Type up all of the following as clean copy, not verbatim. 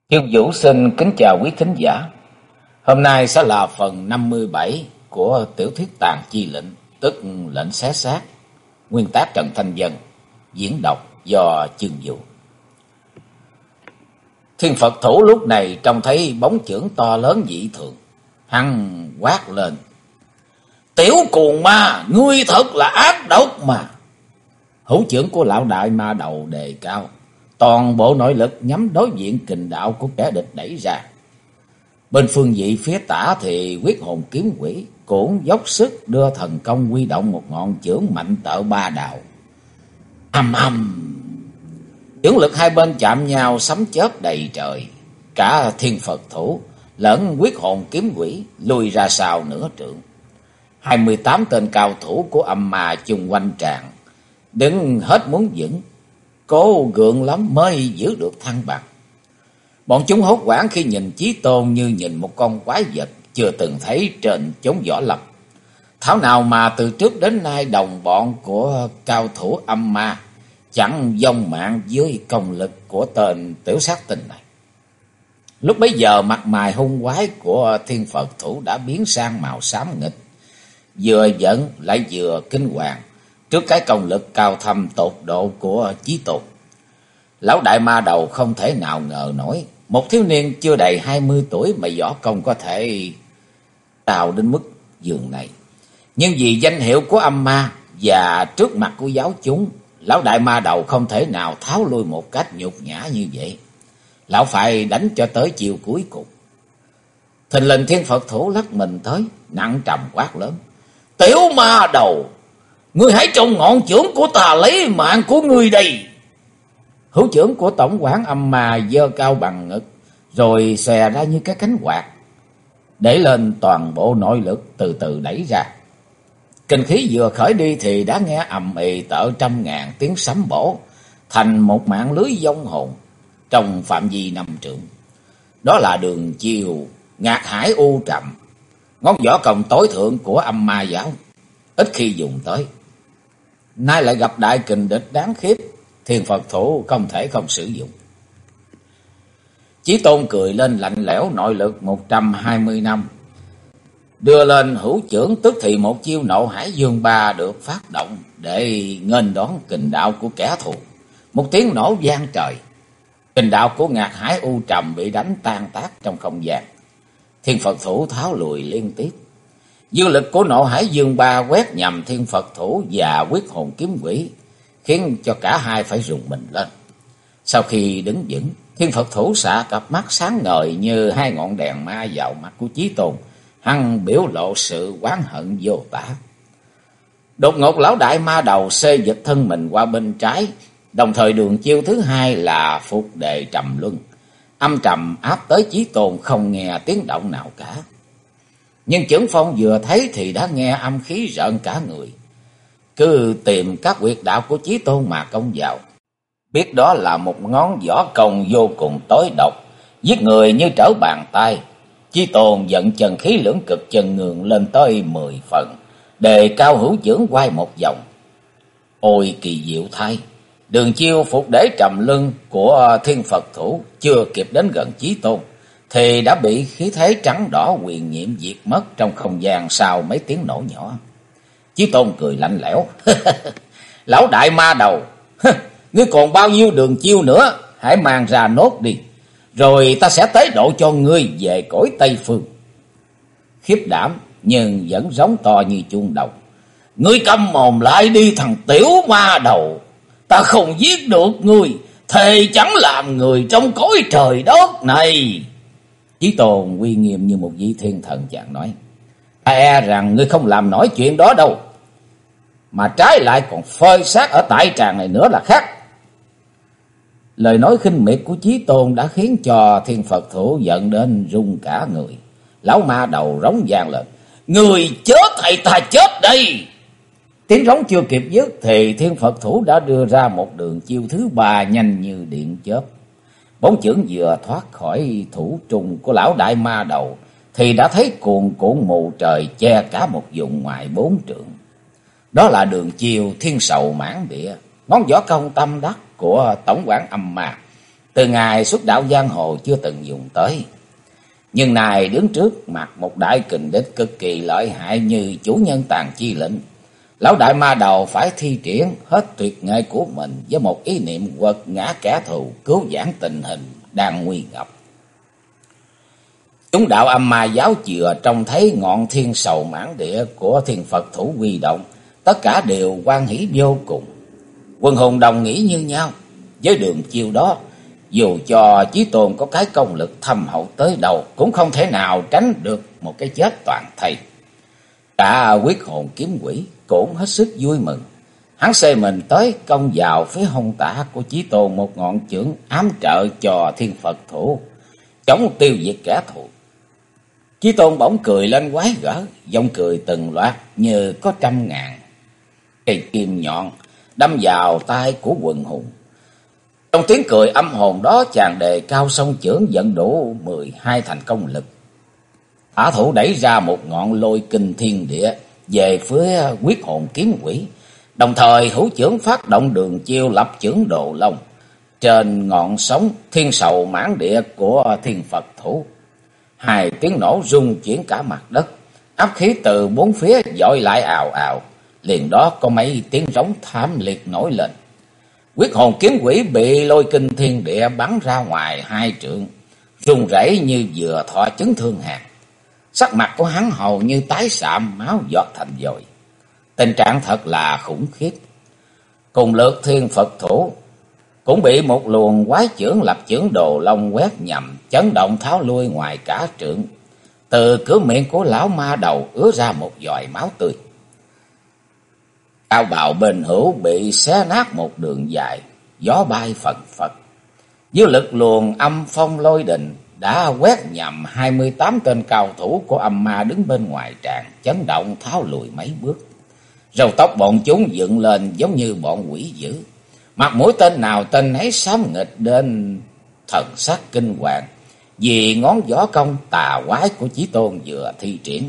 Dương Vũ xin kính chào quý khán giả. Hôm nay sẽ là phần 57 của tiểu thuyết Tàn Chi Lệnh, tức Lệnh Xé Xác, nguyên tác Trần Thanh Vân, diễn đọc do Dương Vũ. Thiên Phật thủ lúc này trông thấy bóng chưởng to lớn dị thường, hắn quát lên: "Tiểu cuồng ma, ngươi thật là ác độc mà!" Hữu chưởng của lão đại ma đầu đề cao, toàn bộ nội lực nhắm đối diện kình đạo của kẻ địch đẩy ra. Bên phương vị phía tả thì Quyết Hồn Kiếm Quỷ cũng dốc sức đưa thần công huy động một ngọn chưởng mạnh tợ ba đạo. Ầm ầm, chưởng lực hai bên chạm nhau sấm chớp đầy trời. Cả Thiên Phật thủ lẫn Quyết Hồn Kiếm Quỷ lùi ra sau nửa trượng. 28 tên cao thủ của âm ma chung quanh tràng, đứng hết muốn vững, cố gượng lắm mới giữ được thăng bằng. Bọn chúng hốt hoảng khi nhìn Chí Tôn như nhìn một con quái vật chưa từng thấy trên chốn võ lâm. Thảo nào mà từ trước đến nay đồng bọn của cao thủ âm ma chẳng vong mạng dưới công lực của tên tiểu sát tinh này. Lúc bấy giờ mặt mày hung quái của Thiên Phật thủ đã biến sang màu xám nghịch, vừa giận lại vừa kinh hoàng trước cái công lực cao thâm tột độ của Chí Tôn. Lão đại ma đầu không thể nào ngờ nổi một thiếu niên chưa đầy 20 tuổi mà võ công có thể cao đến mức giường này. Nhưng vì danh hiệu của âm ma và trước mặt của giáo chúng, lão đại ma đầu không thể nào tháo lui một cách nhục nhã như vậy. Lão phải đánh cho tới chiều cuối cùng. Thình lình Thiên Phật thủ lắc mình tới, nặng trầm quát lớn: "Tiểu ma đầu, ngươi hãy trong ngọn chưởng của ta lấy mạng của ngươi đây!" Hữu chưởng của tổng quản âm ma giơ cao bằng ngực, rồi xòe ra như cái cánh quạt, để lên toàn bộ nội lực từ từ đẩy ra. Kinh khí vừa khởi đi thì đã nghe ầm ì tợ trăm ngàn tiếng sấm bổ, thành một mạng lưới vong hồn trong phạm vi 5 trượng. Đó là đường chiều Ngạc Hải U Trầm, ngón võ công tối thượng của âm ma giáo, ít khi dùng tới. Nay lại gặp đại kình địch đáng khiếp, Thiên Phật thủ không thể không sử dụng. Chí Tôn cười lên lạnh lẽo, nội lực 120 năm đưa lên hữu chưởng, tức thì một chiêu Nộ Hải Dương Ba được phát động để nghênh đón kình đạo của kẻ thù. Một tiếng nổ vang trời, kình đạo của Ngạc Hải U Trầm bị đánh tan tác trong không gian. Thiên Phật thủ tháo lùi liên tiếp. Dư lực của Nộ Hải Dương Ba quét nhằm Thiên Phật thủ và Quyết Hồn Kiếm Quỷ, khiến cho cả hai phải rùng mình lên. Sau khi đứng vững, Thiên Phật thủ xạ cặp mắt sáng ngời như hai ngọn đèn ma vào mặt của Chí Tôn, hăng biểu lộ sự oán hận vô tả. Đột ngột lão đại ma đầu xê dịch thân mình qua bên trái, đồng thời đường chiêu thứ hai là Phục Đề Trầm Luân, âm trầm áp tới Chí Tôn không nghe tiếng động nào cả. Nhưng Chưởng Phong vừa thấy thì đã nghe âm khí rợn cả người, cứ tìm các huyệt đạo của Chí Tôn mà công vào. Biết đó là một ngón võ công vô cùng tối độc, giết người như trở bàn tay. Chí Tôn dẫn chân khí lưỡng cực chân ngường lên tới 10 phần, đề cao hữu chưởng quay một vòng. Ôi kỳ diệu thay, đường chiêu Phục Đế Trầm Luân của Thiên Phật thủ chưa kịp đến gần Chí Tôn thì đã bị khí thế trắng đỏ huyền nhiệm diệt mất trong không gian sau mấy tiếng nổ nhỏ. Chí Tôn cười lạnh lẽo: "Lão đại ma đầu, ngươi còn bao nhiêu đường chiêu nữa, hãy mang ra nốt đi, rồi ta sẽ tế độ cho ngươi về cõi Tây Phương." Khiếp đảm nhưng vẫn giống to như chuông đồng: "Ngươi câm mồm lại đi thằng tiểu ma đầu, ta không giết được ngươi, thề chẳng làm người trong cõi trời đất này." Chí Tôn uy nghiêm như một vị thiên thần chàng nói: "Ta e rằng ngươi không làm nổi chuyện đó đâu, mà trái lại còn phơi xác ở tại tràng này nữa là khác." Lời nói khinh miệt của Chí Tôn đã khiến cho Thiên Phật thủ giận đến run cả người. Lão ma đầu rống vang lên: "Người chết hay ta chết đây?" Tiếng rống chưa kịp dứt thì Thiên Phật thủ đã đưa ra một đường chiêu thứ ba nhanh như điện chớp. Bóng chưởng vừa thoát khỏi thủ trùng của lão đại ma đầu thì đã thấy cuồn cuộn mù trời che cả một vùng ngoài 4 trượng. Đó là đường chiêu Thiên Sầu Mãn Địa, ngón võ công tâm đắc của tổng quản âm ma, từ ngày xuất đạo giang hồ chưa từng dùng tới. Nhưng này đứng trước mặt một đại kình địch cực kỳ lợi hại như chủ nhân Tàn Chi Lệnh, lão đại ma đầu phải thi triển hết tuyệt nghệ của mình với một ý niệm quật ngã kẻ thù, cứu vãn tình hình đang nguy ngập. Chúng đạo âm ma giáo chừa trông thấy ngọn thiên sầu mãn địa của thiên Phật thủ huy động, tất cả đều hoan hỷ vô cùng. Quần hùng đồng nghĩ như nhau, với đường chiêu đó, dù cho Chí Tôn có cái công lực thâm hậu tới đâu cũng không thể nào tránh được một cái chết toàn thây. Cả Quyết Hồn Kiếm Quỷ cũng hết sức vui mừng. Hắn xê mình tới công vào phía hông tả của Chí Tôn một ngọn chưởng ám trợ cho thiên Phật thủ, chống tiêu diệt kẻ thù. Chí Tôn bỗng cười lên quái gở, giọng cười từng loạt như có 100.000 cây kim nhọn đâm vào tai của quần hùng. Trong tiếng cười âm hồn đó, chàng đề cao song chưởng dẫn đủ 12 thành công lực. Thả thủ đẩy ra một ngọn lôi kinh thiên địa về phía Quyết Hồn Kiếm Quỷ, đồng thời hữu chưởng phát động đường chiêu lập chưởng Đồ Long trên ngọn sóng thiên sầu mãn địa của thiên Phật thủ. Hai tiếng nổ rung chuyển cả mặt đất, áp khí từ bốn phía dội lại ào ào, liền đó có mấy tiếng rống thảm liệt nổi lên. Quyết Hồn Kiếm Quỷ bị lôi kinh thiên địa bắn ra ngoài 2 trượng, run rẩy như vừa thọ chấn thương hàn. Sắc mặt của hắn hầu như tái sạm, máu giọt thành dội. Tình trạng thật là khủng khiếp. Cùng lượt thiên Phật thủ cũng bị một luồng quái chưởng lập chưởng Đồ Long quét nhầm, chấn động tháo lui ngoài cả trượng. Từ cửa miệng của lão ma đầu ứa ra một giòi máu tươi. Áo bào bên hữu bị xé nát một đường dài, gió bay phần phật. Dưới lực luồng âm phong lôi đình đã quét nhầm 28 tên cao thủ của âm ma đứng bên ngoài tràng, chấn động tháo lùi mấy bước. Râu tóc bọn chúng dựng lên giống như bọn quỷ dữ, mặt mũi tên nào tên ấy xám nghịch đến thần sắc kinh hoàng, vì ngón võ công tà quái của Chí Tôn vừa thi triển.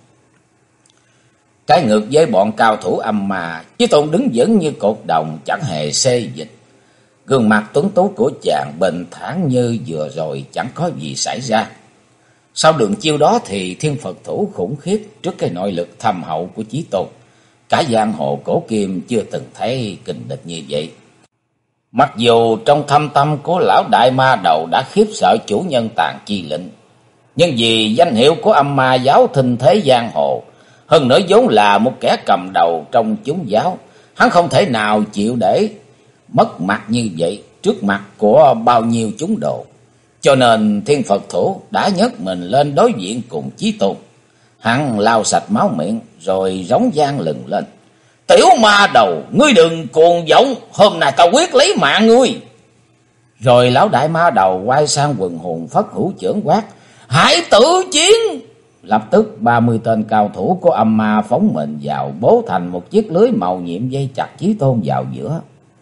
Trái ngược với bọn cao thủ âm ma, Chí Tôn đứng vững như cột đồng, chẳng hề xê dịch. Gương mặt tuấn tú của chàng bình thản như vừa rồi chẳng có gì xảy ra. Sau đường chiêu đó thì thiên Phật thủ khủng khiếp trước cái nội lực thâm hậu của Chí Tôn. Cả giang hồ cổ kim chưa từng thấy kình địch như vậy. Mặc dù trong thâm tâm của lão đại ma đầu đã khiếp sợ chủ nhân Tàn Chi Lệnh, nhưng vì danh hiệu của âm ma giáo thịnh thế giang hồ, hơn nữa vốn là một kẻ cầm đầu trong chúng giáo, hắn không thể nào chịu để mất mặt như vậy trước mặt của bao nhiêu chúng đồ. Cho nên thiên Phật thủ đã nhấc mình lên đối diện cùng Chí Tôn. Hắn lau sạch máu miệng rồi rống gian lừng lên: "Tiểu ma đầu, ngươi đừng cuồng vọng, hôm nay ta quyết lấy mạng ngươi." Rồi lão đại ma đầu quay sang quần hùng phất hữu chưởng quát: "Hãy tử chiến!" Lập tức 30 tên cao thủ của âm ma phóng mình vào, bố thành một chiếc lưới màu nhiệm dây chặt Chí Tôn vào giữa.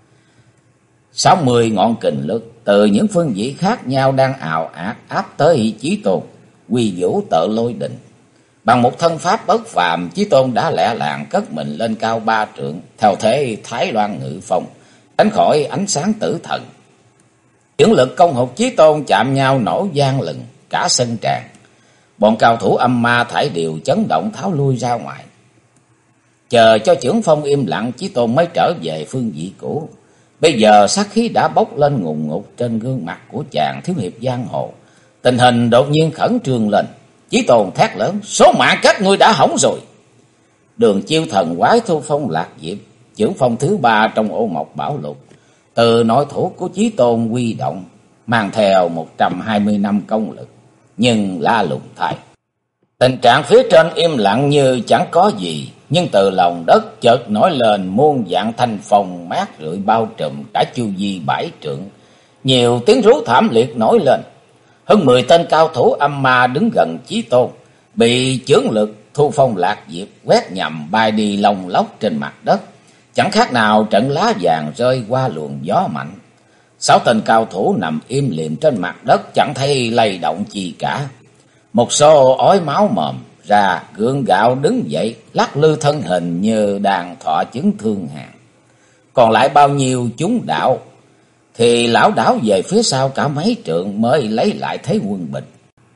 60 ngọn kình lực từ những phương vị khác nhau đang ào ạt áp tới Chí Tôn, quy vũ tự lôi đình. Bằng một thân pháp bất phàm, Chí Tôn đã lẹ làng cất mình lên cao 3 trượng, theo thế Thái Loan ngự phong, tránh khỏi ánh sáng tử thần. Chưởng lực công hục Chí Tôn chạm nhau nổ vang lừng cả sân tràng. Bọn cao thủ âm ma thảy đều chấn động tháo lui ra ngoài. Chờ cho chưởng phong im lặng, Chí Tôn mới trở về phương vị cũ. Bây giờ sát khí đã bốc lên ngùn ngụt trên gương mặt của chàng thiếu hiệp giang hồ. Tình hình đột nhiên khẩn trương lên. Chí Tôn thét lớn: "Số mạng các ngươi đã hỏng rồi!" Đường chiêu thần quái thu phong lạc diệp, chưởng phong thứ 3 trong Ô Mộc Bảo Lục, từ nội thủ của Chí Tôn quy động, mang theo 120 năm công lực, nhưng la lùng thay. Tình trạng phía trên im lặng như chẳng có gì, nhưng từ lòng đất chợt nổi lên muôn dạng thanh phong mát rượi bao trùm cả chu vi 7 trượng. Nhiều tiếng rú thảm liệt nổi lên. Hơn 10 tên cao thủ âm ma đứng gần Chí Tôn, bị chưởng lực thu phong lạc diệp quét nhầm bay đi lông lốc trên mặt đất, chẳng khác nào trận lá vàng rơi qua luồng gió mạnh. 6 tên cao thủ nằm im lìm trên mặt đất, chẳng thấy lay động chi cả. Một số ói máu mồm ra, gượng gạo đứng dậy, lắc lư thân hình như đang thọ chứng thương hàn. Còn lại bao nhiêu chúng đạo thì lão đảo về phía sau cả mấy trượng mới lấy lại thế quân bình.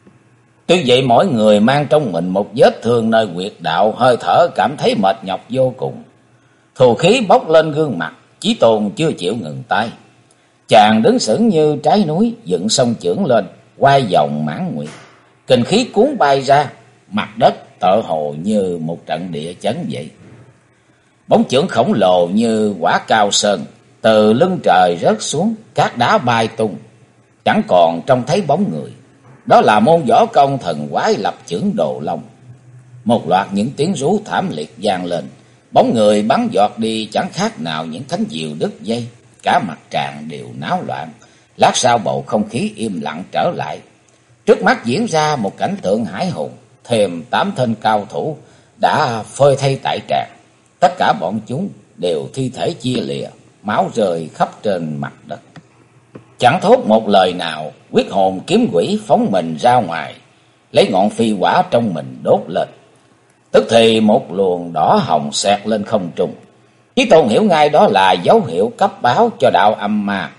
Tuy vậy mỗi người mang trong mình một vết thương nơi huyệt đạo, hơi thở cảm thấy mệt nhọc vô cùng. Thù khí bốc lên gương mặt, Chí Tôn chưa chịu ngừng tay. Chàng đứng sững như trái núi, dựng song chưởng lên, quay vòng mãn nguyệt. Kình khí cuốn bay ra, mặt đất tựa hồ như một trận địa chấn vậy. Bóng chưởng khổng lồ như quả cao sơn, từ lưng trời rớt xuống, cát đá bay tung, chẳng còn trông thấy bóng người. Đó là môn võ công thần quái lập chưởng Đồ Long. Một loạt những tiếng rú thảm liệt vang lên, bóng người bắn giọt đi chẳng khác nào những cánh diều đứt dây. Cả mặt tràng đều náo loạn. Lát sau bầu không khí im lặng trở lại. Trước mắt diễn ra một cảnh tượng hãi hùng, thêm 8 tên cao thủ đã phơi thây tại tràng. Tất cả bọn chúng đều thi thể chia lìa, máu rơi khắp trên mặt đất. Chẳng thốt một lời nào, quyết hồn kiếm quỷ phóng mình ra ngoài, lấy ngọn phi hỏa trong mình đốt lên. Tức thì một luồng đỏ hồng xẹt lên không trung. Chí Tôn hiểu ngay đó là dấu hiệu cấp báo cho đạo âm ma.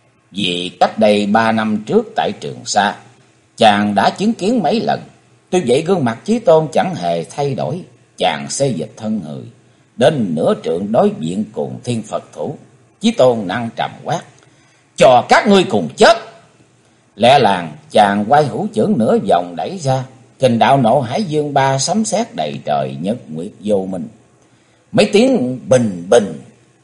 Vì cách đây 3 năm trước tại Trường Sa, chàng đã chứng kiến mấy lần. Tuy vậy gương mặt Chí Tôn chẳng hề thay đổi. Chàng xê dịch thân người đến nửa trượng đối diện cùng Thiên Phật Thủ. Chí Tôn nặng trầm quát: cho các ngươi cùng chết. Lẹ làng chàng quay hữu chưởng nửa vòng đẩy ra, kình đạo nộ Hải Dương Ba sấm sét đầy trời, nhật nguyệt vô minh. Mấy tiếng bình bình,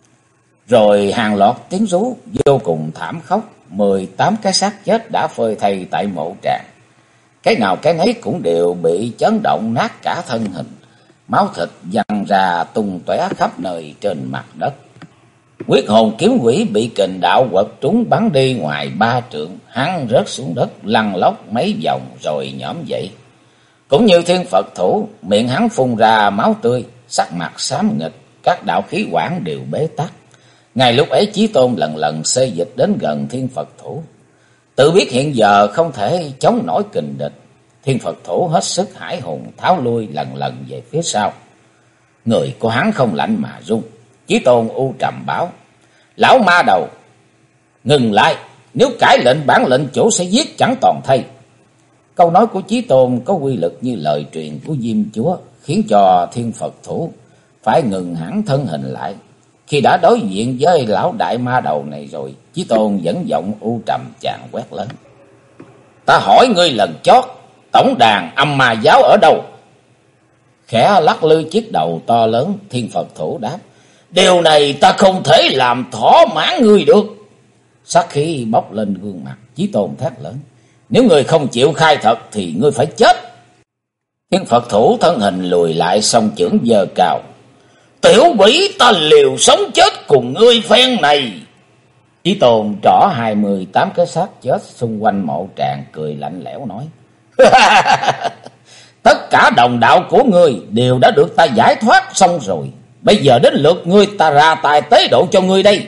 rồi hàng loạt tiếng rú vô cùng thảm khốc. 18 cái xác chết đã phơi thây tại mộ tràng. Cái nào cái nấy cũng đều bị chấn động nát cả thân hình, máu thịt văng ra tung tóe khắp nơi trên mặt đất. Quyết hồn kiếm quỷ bị kình đạo quật trúng bắn đi ngoài 3 trượng, hắn rớt xuống đất lăn lóc mấy vòng rồi nhõm dậy. Cũng như Thiên Phật Thủ, miệng hắn phun ra máu tươi, sắc mặt xám nghịch, các đạo khí quản đều bế tắc. Ngay lúc ấy Chí Tôn lần lần xê dịch đến gần Thiên Phật Thủ, tự biết hiện giờ không thể chống nổi kình địch. Thiên Phật Thủ hết sức hãi hùng, tháo lui lần lần về phía sau. Người của hắn không lạnh mà run. Chí Tôn u trầm bảo: lão ma đầu, ngừng lại, nếu cãi lệnh bản lệnh chủ sẽ giết chẳng toàn thây. Câu nói của Chí Tôn có quy lực như lời truyền của Diêm Chúa, khiến cho Thiên Phật Thủ phải ngừng hẳn thân hình lại. Khi đã đối diện với lão đại ma đầu này rồi, Chí Tôn vẫn giọng u trầm chàng quát lớn: ta hỏi ngươi lần chót, tổng đàn âm ma giáo ở đâu? Khẽ lắc lư chiếc đầu to lớn, Thiên Phật Thủ đáp: điều này ta không thể làm thỏa mãn ngươi được. Sát khí bốc lên gương mặt, Chí Tôn thét lớn: nếu ngươi không chịu khai thật thì ngươi phải chết. Thiên Phật Thủ thân hình lùi lại, song chưởng giơ cao: tiểu quỷ, ta liều sống chết cùng ngươi phen này. Chí Tôn trỏ 28 cái xác chết xung quanh mộ tràng, cười lạnh lẽo nói: tất cả đồng đạo của ngươi đều đã được ta giải thoát xong rồi. Bây giờ đến lượt ngươi, ta ra tài tế độ cho ngươi đây.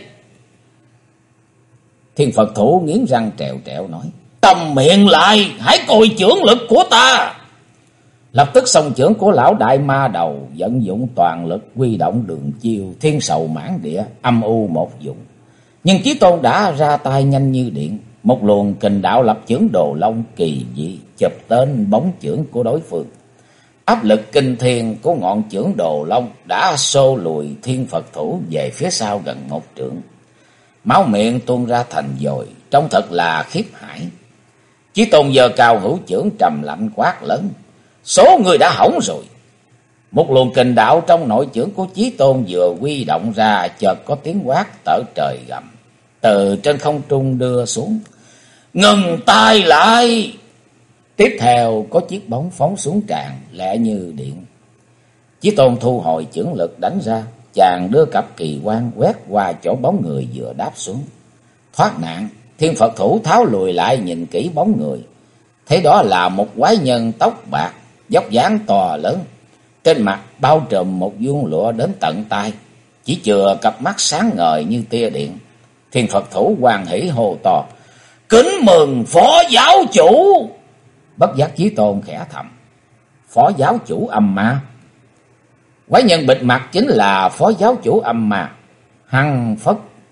Thiên Phật Thủ nghiến răng trèo trẹo nói: cầm miệng lại, hãy coi chưởng lực của ta. Lập tức song chưởng của lão đại ma đầu vận dụng toàn lực, huy động đường chiêu thiên sầu mãn địa, âm u một dụng. Nhưng Chí Tôn đã ra tay nhanh như điện, một luồng kình đạo lập chưởng Đồ Long kỳ dị chụp tên bóng chưởng của đối phương. Áp lực kinh thiên của ngọn chưởng Đồ Long đã xô lùi Thiên Phật Thủ về phía sau gần 1 trượng. Máu miệng tuôn ra thành dồi, trông thật là khiếp hãi. Chí Tôn giơ cao hữu chưởng trầm lạnh quát lớn: số người đã hỏng rồi. Một luồng kình đạo trong nội chưởng của Chí Tôn vừa huy động ra, chợt có tiếng quát tở trời gầm từ trên không trung đưa xuống: ngừng tay lại. Tiếp theo có chiếc bóng phóng xuống tràn lẹ như điện. Chí Tôn thu hồi chưởng lực đánh ra, chàng đưa cặp kỳ quan quét qua chỗ bóng người vừa đáp xuống. Thoát nạn, Thiên Phật Thủ tháo lùi lại nhìn kỹ bóng người, thấy đó là một quái nhân tóc bạc, vóc dáng to lớn, trên mặt bao trùm một vuông lụa đến tận tai, chỉ chừa cặp mắt sáng ngời như tia điện. Thiên Phật Thủ hoan hỉ hô to: kính mừng phó giáo chủ. Bất giác Chí Tôn khẽ thầm: phó giáo chủ âm ma. Quái nhân bịt mặt chính là phó giáo chủ âm ma. Hắn phất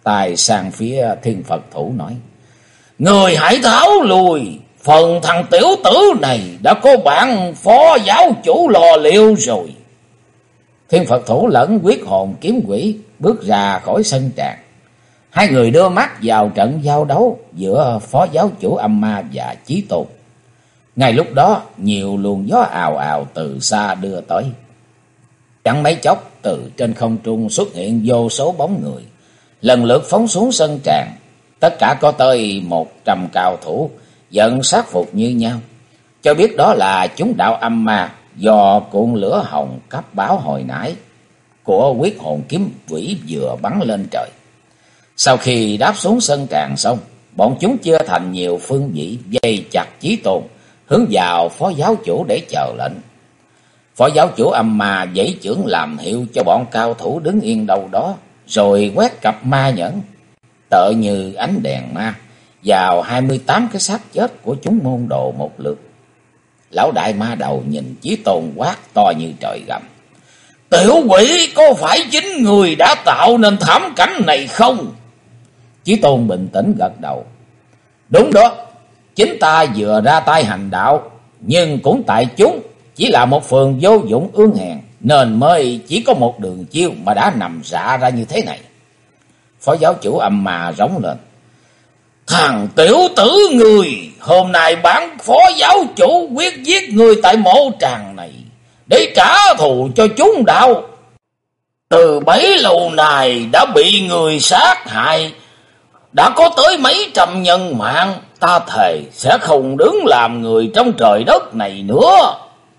tay sang phía Thiên Phật thủ nói: Người hãy tháo lùi, phần thằng tiểu tử này đã có bạn phó giáo chủ lo liệu rồi. Thiên Phật thủ lẫn Quyết Hồn Kiếm Quỷ bước ra khỏi sân tràng. Hai người đưa mắt vào trận giao đấu giữa phó giáo chủ Âm Ma và Chí Tôn. Ngay lúc đó, nhiều luồng gió ào ào từ xa đưa tới. Chẳng mấy chốc, từ trên không trung xuất hiện vô số bóng người, lần lượt phóng xuống sân tràng. Tất cả có tới 100 cao thủ, giận sát phục như nhau, cho biết đó là chúng đạo Âm Ma do cuộn lửa hồng cấp báo hồi nãy của Quyết Hồn Kiếm Quỷ vừa bắn lên trời. Sau khi đáp xuống sân tràng xong, bọn chúng chia thành nhiều phương vị vây chặt Chí Tôn, hướng vào phó giáo chủ để chờ lệnh. Phó giáo chủ Âm Ma giãy chưởng làm hiệu cho bọn cao thủ đứng yên đâu đó, rồi quét cặp ma nhẫn tựa như ánh đèn ma vào 28 cái xác chết của chúng môn đồ một lượt. Lão đại ma đầu nhìn Chí Tôn quát to như trời gầm: Tiểu quỷ, có phải chính người đã tạo nên thảm cảnh này không? Chí Tôn bình tĩnh gật đầu: Đúng đó, chính ta vừa ra tay hành đạo, nhưng cũng tại chúng chỉ là một phường vô dụng ương hèn, nên mới chỉ có một đường chiêu mà đã nằm rạ ra như thế này. Phó giáo chủ Âm Ma rống lên: Thằng tiểu tử người, hôm nay bản phó giáo chủ quyết giết người tại mộ tràng này để trả thù cho chúng đạo. Từ bấy lâu này đã bị người sát hại, đã có tới mấy trăm nhân mạng, ta thề sẽ không đứng làm người trong trời đất này nữa.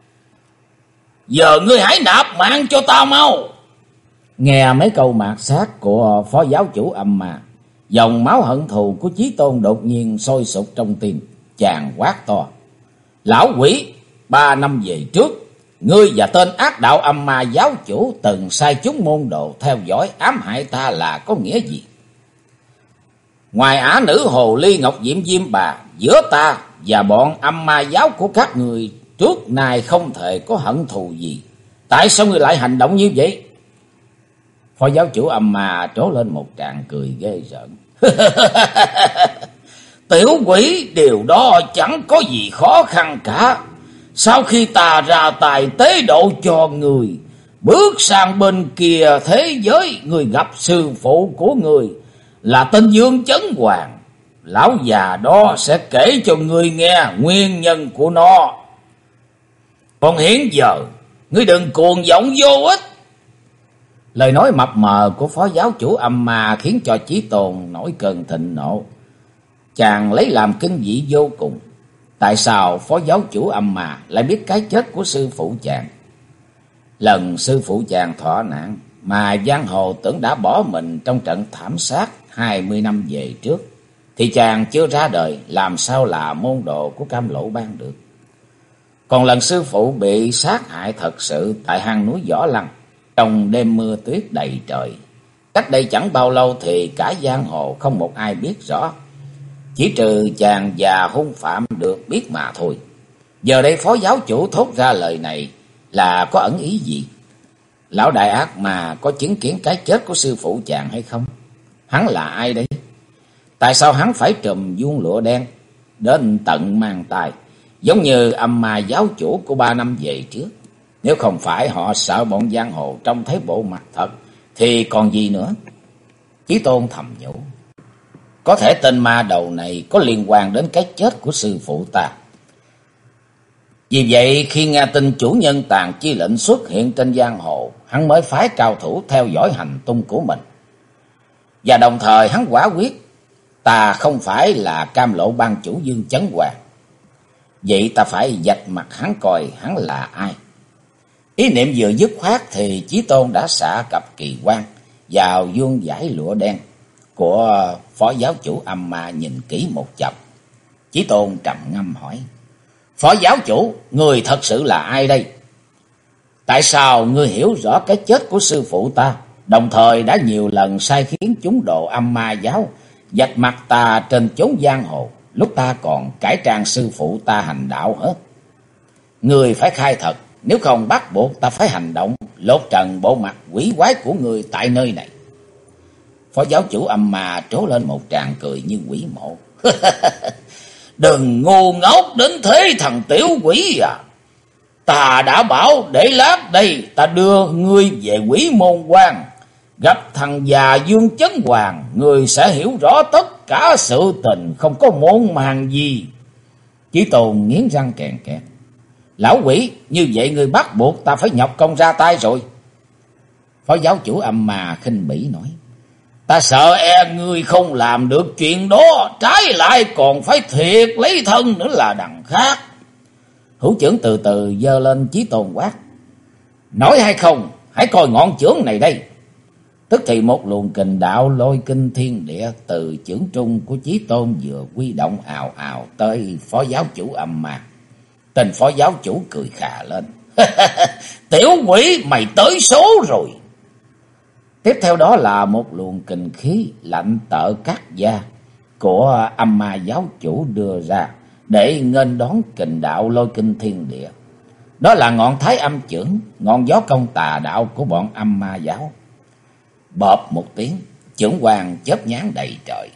Giờ ngươi hãy nạp mạng cho ta mau. Nghe mấy câu mạt sát của phó giáo chủ Âm Ma, dòng máu hận thù của Chí Tôn đột nhiên sôi sục trong tim. Chàng quát to: Lão quỷ, 3 năm về trước, ngươi và tên ác đạo Âm Ma giáo chủ từng sai chúng môn đồ theo dõi ám hại ta là có nghĩa gì? Ngoài ả nữ hồ ly Ngọc Diễm Diêm Bà, giữa ta và bọn Âm Ma giáo của các người trước nay không thể có hận thù gì. Tại sao ngươi lại hành động như vậy? Phó giáo chủ Âm Ma trố lên một tràng cười ghê rợn: Tiểu quỷ, điều đó chẳng có gì khó khăn cả. Sau khi ta ra tài tế độ cho người, bước sang bên kia thế giới, người gặp sư phụ của người là tên Dương Chấn Hoàng. Lão già đó sẽ kể cho người nghe nguyên nhân của nó. Còn hiện giờ, ngươi đừng cuồng vọng vô ích. Lời nói mập mờ của phó giáo chủ Âm Ma khiến cho Chí Tôn nổi cơn thịnh nộ. Chàng lấy làm kinh dị vô cùng. Tại sao phó giáo chủ Âm Ma lại biết cái chết của sư phụ chàng? Lần sư phụ chàng thọ nạn mà giang hồ tưởng đã bỏ mình trong trận thảm sát 20 năm về trước, thì chàng chưa ra đời, làm sao là môn đồ của Cam Lộ Bang được? Còn lần sư phụ bị sát hại thật sự tại hang núi Võ Lăng, trong đêm mưa tuyết đầy trời, cách đây chẳng bao lâu thì cả giang hồ không một ai biết rõ, chỉ trừ chàng và hung phạm được biết mà thôi. Giờ đây phó giáo chủ thốt ra lời này là có ẩn ý gì? Lão đại ác mà có chứng kiến cái chết của sư phụ chàng hay không? Hắn là ai đấy? Tại sao hắn phải trùm vuông lụa đen đến tận mang tai, giống như Âm Ma giáo chủ của 3 năm về trước? Nếu không phải họ sợ bọn giang hồ trông thấy bộ mặt thật, thì còn gì nữa? Chí Tôn thầm nhủ: Có thể tên ma đầu này có liên quan đến cái chết của sư phụ ta. Vì vậy khi nghe tin chủ nhân Tàn Chi Lệnh xuất hiện trên giang hồ, hắn mới phái cao thủ theo dõi hành tung của mình. Và đồng thời hắn quả quyết ta không phải là Cam Lộ Bang chủ Dương Chấn Hoàng. Vậy ta phải vạch mặt hắn coi hắn là ai. Ý niệm vừa dứt khoát thì Chí Tôn đã xạ cặp kỳ quan vào vuông vải lụa đen của phó giáo chủ Âm Ma nhìn kỹ một chập. Chí Tôn trầm ngâm hỏi: Phó giáo chủ, người thật sự là ai đây? Tại sao ngươi hiểu rõ cái chết của sư phụ ta, đồng thời đã nhiều lần sai khiến chúng đồ Âm Ma giáo vạch mặt ta trên chốn giang hồ, lúc ta còn cải trang sư phụ ta hành đạo hết? Ngươi phải khai thật, nếu không bắt buộc ta phải hành động lột trần bộ mặt quỷ quái của ngươi tại nơi này. Phó giáo chủ Âm Ma trố lên một tràng cười như quỷ mộ. Đừng ngu ngốc đến thế thằng tiểu quỷ à. Ta đã bảo để lát đây ta đưa ngươi về Quỷ Môn Quan, gặp thằng già Dương Chấn Hoàng, ngươi sẽ hiểu rõ tất cả sự tình, không có môn màng gì. Chí Tôn nghiến răng kèn kẹt. Lão quỷ, như vậy ngươi bắt buộc ta phải nhọc công ra tay rồi. Phó giáo chủ Âm Ma khinh bỉ nói. Ta sợ e ngươi không làm được chuyện đó, trái lại còn phải thiệt lấy thân nữa là đằng khác. Hữu chưởng từ từ giơ lên Chí Tôn quát. Nói hay không, hãy coi ngọn chưởng này đây. Tức thì một luồng kình đạo lôi kinh thiên địa từ chưởng trung của Chí Tôn vừa quy động ào ào tới phó giáo chủ Âm Ma. Tên phó giáo chủ cười khà lên. Tiểu quỷ, mày tới số rồi. Tiếp theo đó là một luồng kình khí lạnh tợ cắt da của Âm Ma giáo chủ đưa ra để nghênh đón kình đạo lôi kinh thiên địa. Đó là ngọn Thái Âm chưởng, ngọn gió công tà đạo của bọn Âm Ma giáo. Bộp một tiếng, chưởng quang chớp nhoáng đầy trời.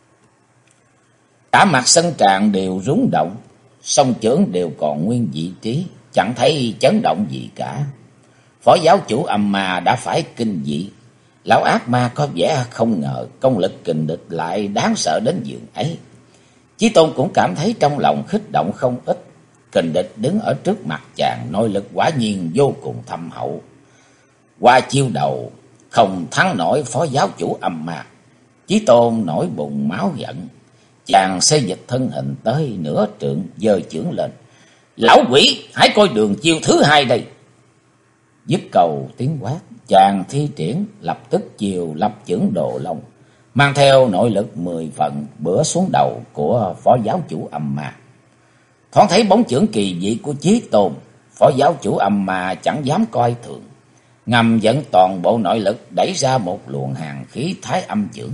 Cả mặt sân tràng đều rúng động, song chưởng đều còn nguyên vị trí, chẳng thấy chấn động gì cả. Phó giáo chủ Âm Ma đã phải kinh dị. Lão ác ma có vẻ không ngờ công lực kình địch lại đáng sợ đến giường ấy. Chí Tôn cũng cảm thấy trong lòng khích động không ít. Kình địch đứng ở trước mặt chàng, nội lực quả nhiên vô cùng thâm hậu. Qua chiêu đầu không thắng nổi phó giáo chủ Âm Ma. Chí Tôn nổi bùng máu giận. Chàng xây dịch thân hình tới nửa trượng, giơ chưởng lên. Lão quỷ, hãy coi đường chiêu thứ hai đây. Dứt cầu tiếng quát, chàng thi triển lập tức chiều lập chưởng Đồ Long, mang theo nội lực 10 phần bữa xuống đầu của phó giáo chủ Âm Ma. Thoáng thấy bóng chưởng kỳ dị của Chí Tôn, phó giáo chủ Âm Ma chẳng dám coi thường, ngầm dẫn toàn bộ nội lực đẩy ra một luồng hàn khí Thái Âm chưởng.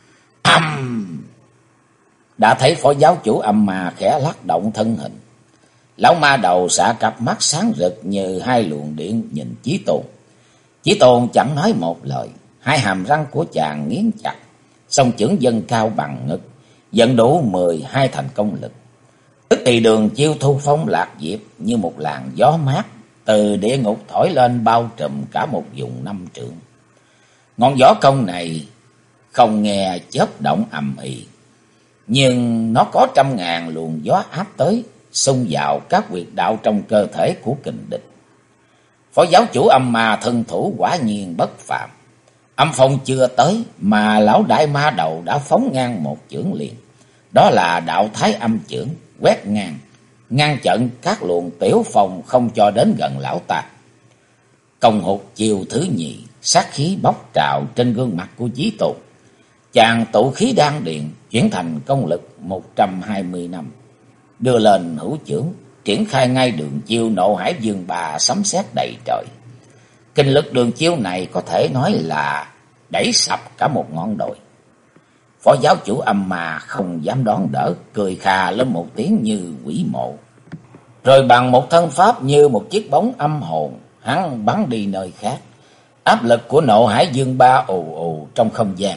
Đã thấy phó giáo chủ Âm Ma khẽ lắc động thân hình. Lão ma đầu xạ cặp mắt sáng rực như hai luồng điện nhìn Chí Tôn. Chí Tôn chẳng nói một lời, hai hàm răng của chàng nghiến chặt, song chưởng dâng cao bằng ngực, dẫn đủ 12 thành công lực. Tức thì đường chiêu thu phong lạc diệp như một làn gió mát từ địa ngục thổi lên bao trùm cả một vùng 5 trượng. Ngọn gió công này không nghe chớp động ầm ĩ, nhưng nó có 100.000 luồng gió áp tới, xung vào các huyệt đạo trong cơ thể của kình địch. Phó giáo chủ Âm Ma thân thủ quả nhiên bất phàm. Âm phong chưa tới mà lão đại ma đầu đã phóng ngang một chưởng liền. Đó là đạo Thái Âm chưởng, quét ngang, ngăn chặn các luồng tiểu phong không cho đến gần lão ta. Công hụt chiều thứ nhì, sát khí bốc trào trên gương mặt của Chí Tôn. Chàng tụ khí đan điền chuyển thành công lực 120 năm, đưa lên hữu chưởng, triển khai ngay đường chiêu Nộ Hải Dương Bà sấm sét đầy trời. Kinh lực đường chiêu này có thể nói là đẩy sập cả một ngọn đồi. Phó giáo chủ Âm Ma không dám đón đỡ, cười khà lên một tiếng như quỷ mộ. Rồi bằng một thân pháp như một chiếc bóng âm hồn, hắn bắn đi nơi khác. Áp lực của Nộ Hải Dương Ba ù ù trong không gian.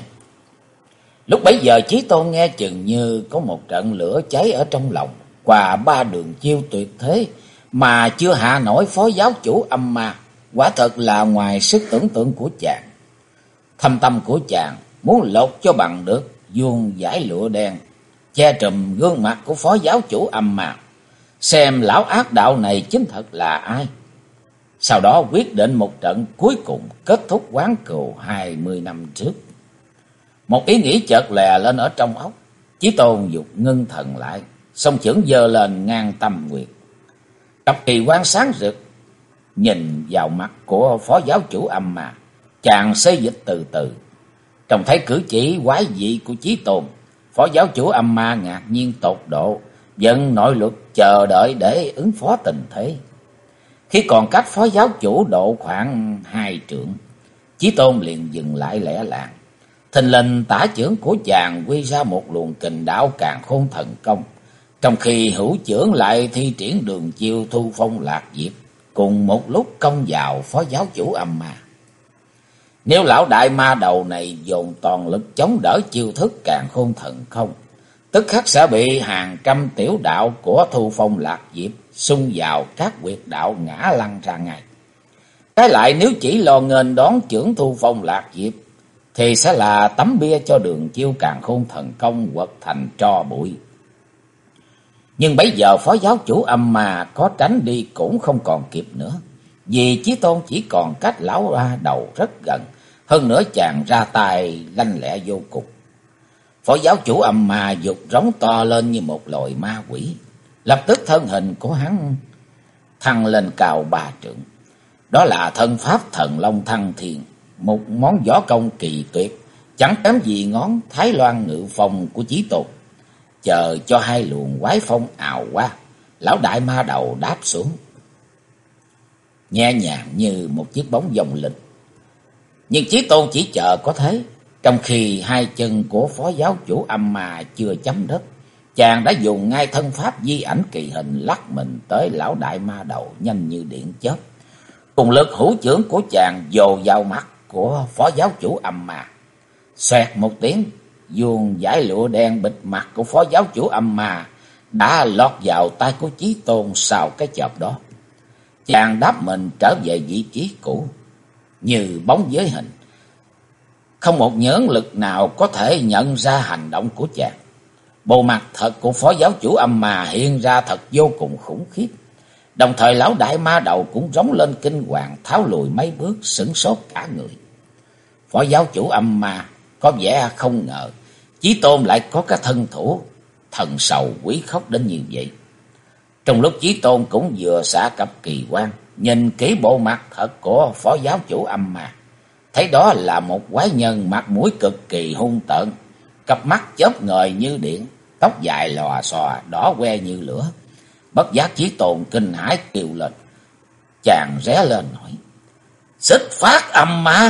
Lúc bấy giờ Chí Tôn nghe chừng như có một trận lửa cháy ở trong lòng. Qua 3 đường chiêu tuyệt thế mà chưa hạ nổi phó giáo chủ Âm Ma, quả thật là ngoài sức tưởng tượng của chàng. Thâm tâm của chàng muốn lột cho bằng được vuông dải lụa đen che trùm gương mặt của phó giáo chủ Âm Ma, xem lão ác đạo này chính thật là ai. Sau đó quyết định một trận cuối cùng kết thúc oán cừu 20 năm trước. Một ý nghĩ chợt lè lên ở trong óc. Chí Tôn dục ngưng thần lại, song chưởng giơ lên ngang tâm nguyệt. Cặp kỳ quang sáng rực nhìn vào mặt của phó giáo chủ Âm Ma. Chàng xê dịch từ từ, trông thấy cử chỉ quái dị của Chí Tôn. Phó giáo chủ Âm Ma ngạc nhiên tột độ, vận nội lực chờ đợi để ứng phó tình thế. Khi còn cách phó giáo chủ độ khoảng 2 trượng, Chí Tôn liền dừng lại lẻ làng. Thình lình tả chưởng của chàng quy ra một luồng kình đạo càn khôn thần công, trong khi hữu chưởng lại thi triển đường chiêu thu phong lạc diệp, cùng một lúc công vào phó giáo chủ Âm Ma. Nếu lão đại ma đầu này dồn toàn lực chống đỡ chiêu thức Càn Khôn Thần Công, tức khắc sẽ bị hàng trăm tiểu đạo của Thu Phong Lạc Diệp xung vào các huyệt đạo ngã lăn ra ngay. Trái lại nếu chỉ lo nghênh đón chưởng Thu Phong Lạc Diệp thì sẽ là tấm bia cho đường chiêu Càn Khôn Thần Công quật thành tro bụi. Nhưng bây giờ phó giáo chủ Âm Ma có tránh đi cũng không còn kịp nữa, vì Chí Tôn chỉ còn cách lão ba đầu rất gần, hơn nữa chàng ra tay lanh lẹ vô cùng. Phó giáo chủ Âm Ma giục rống to lên như một loài ma quỷ, lập tức thân hình của hắn thăng lên cao 3 trượng. Đó là thân pháp Thần Long Thăng Thiên, một món võ công kỳ tuyệt, chẳng kém gì ngón Thái Loan Ngự Phong của Chí Tôn. Chờ cho hai luồng quái phong ào qua, lão đại ma đầu đáp xuống, nhẹ nhàng như một chiếc bóng dòng linh. Nhưng Chí Tôn chỉ chờ có thế, trong khi hai chân của phó giáo chủ Âm Ma chưa chấm đất, chàng đã dùng ngay thân pháp di ảnh kỳ hình lắc mình tới lão đại ma đầu nhanh như điện chớp. Cùng lực hữu chưởng của chàng dồ vào mặt của phó giáo chủ Âm Ma. Xoẹt một tiếng, vuông dải lụa đen bịt mặt của phó giáo chủ Âm Ma đã lọt vào tay của Chí Tôn sau cái chộp đó. Chàng đáp mình trở về vị trí cũ, như bóng giới hình. Không một nhỡn lực nào có thể nhận ra hành động của chàng. Bộ mặt thật của phó giáo chủ Âm Ma hiện ra thật vô cùng khủng khiếp. Đồng thời lão đại ma đầu cũng rống lên kinh hoàng, tháo lùi mấy bước, sửng sốt cả người. Phó giáo chủ Âm Ma có vẻ không ngờ Chí Tôn lại có cái thân thủ thần sầu quỷ khóc đến như vậy. Trong lúc Chí Tôn cũng vừa xả cặp kỳ quan, nhìn kỹ bộ mặt thật của phó giáo chủ Âm Ma, thấy đó là một quái nhân mặt mũi cực kỳ hung tợn, cặp mắt chớp ngời như điện, tóc dài lòa xòa đỏ que như lửa. Bất giác Chí Tôn kinh hãi kêu lên. Chàng ré lên hỏi: Xích Phát Âm Ma!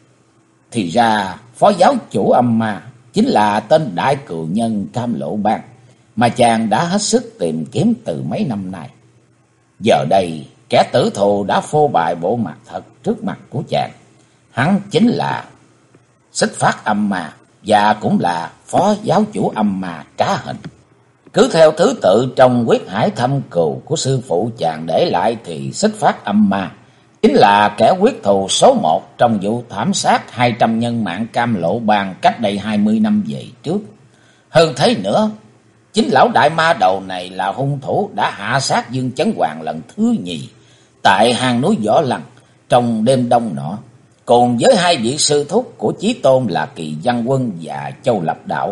Thì ra phó giáo chủ Âm Ma chính là tên đại cừu nhân Cam Lộ Bang mà chàng đã hết sức tìm kiếm từ mấy năm nay. Giờ đây kẻ tử thù đã phô bày bộ mặt thật trước mặt của chàng. Hắn chính là Xích Phát Âm Ma và cũng là phó giáo chủ Âm Ma trá hình. Cứ theo thứ tự trong quyết hải thâm cừu của sư phụ chàng để lại thì Xích Phát Âm Ma chính là kẻ quyết thù số 1 trong vụ thảm sát 200 nhân mạng Cam Lộ Bang cách đây 20 năm về trước. Hơn thế nữa, chính lão đại ma đầu này là hung thủ đã hạ sát Dương Chấn Hoàng lần thứ nhì tại hang núi Võ Lăng trong đêm đông nọ, cùng với hai vị sư thúc của Chí Tôn là Kỳ Văn Quân và Châu Lập Đạo.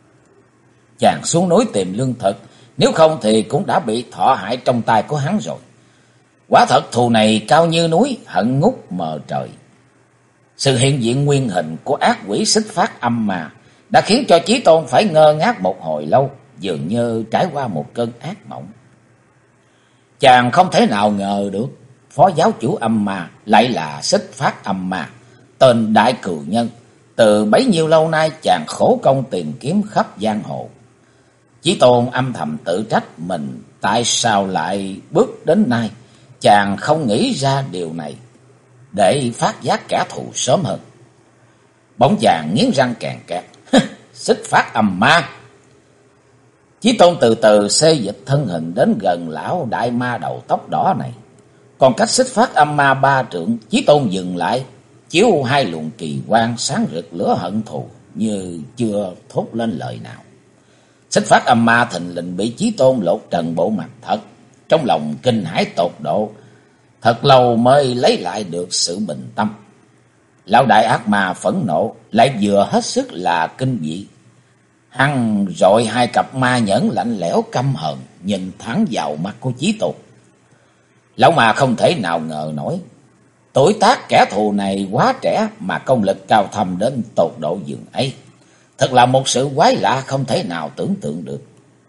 Chàng xuống núi tìm lương thực, nếu không thì cũng đã bị thọ hại trong tay của hắn rồi. Quả thật thù này cao như núi, hận ngút mờ trời. Sự hiện diện nguyên hình của ác quỷ Xích Phát Âm Ma đã khiến cho Chí Tôn phải ngơ ngác một hồi lâu, dường như trải qua một cơn ác mộng. Chàng không thể nào ngờ được phó giáo chủ Âm Ma lại là Xích Phát Âm Ma, tên đại cừu nhân từ bấy nhiêu lâu nay chàng khổ công tìm kiếm khắp giang hồ. Chí Tôn âm thầm tự trách mình tại sao lại bước đến nay chàng không nghĩ ra điều này để phát giác kẻ thù sớm hơn. Bỗng chàng nghiến răng kèn kẹt. Xích Phát Âm Ma! Chí Tôn từ từ xê dịch thân hình đến gần lão đại ma đầu tóc đỏ này. Còn cách Xích Phát Âm Ma 3 trượng, Chí Tôn dừng lại, chiếu hai luồng kỳ quang sáng rực lửa hận thù như chưa thốt lên lời nào. Xích Phát Âm Ma thình lình bị Chí Tôn lột trần bộ mặt thật, trong lòng kinh hãi tột độ, thật lâu mới lấy lại được sự bình tâm. Lão đại ác ma phẫn nộ, lại vừa hết sức là kinh dị. Hắn rọi hai cặp ma nhẫn lạnh lẽo căm hờn nhìn thẳng vào mắt của Chí Tôn. Lão ma không thể nào ngờ nổi, tuổi tác kẻ thù này quá trẻ mà công lực cao thâm đến tột độ dường ấy. Thật là một sự quái lạ không thể nào tưởng tượng được.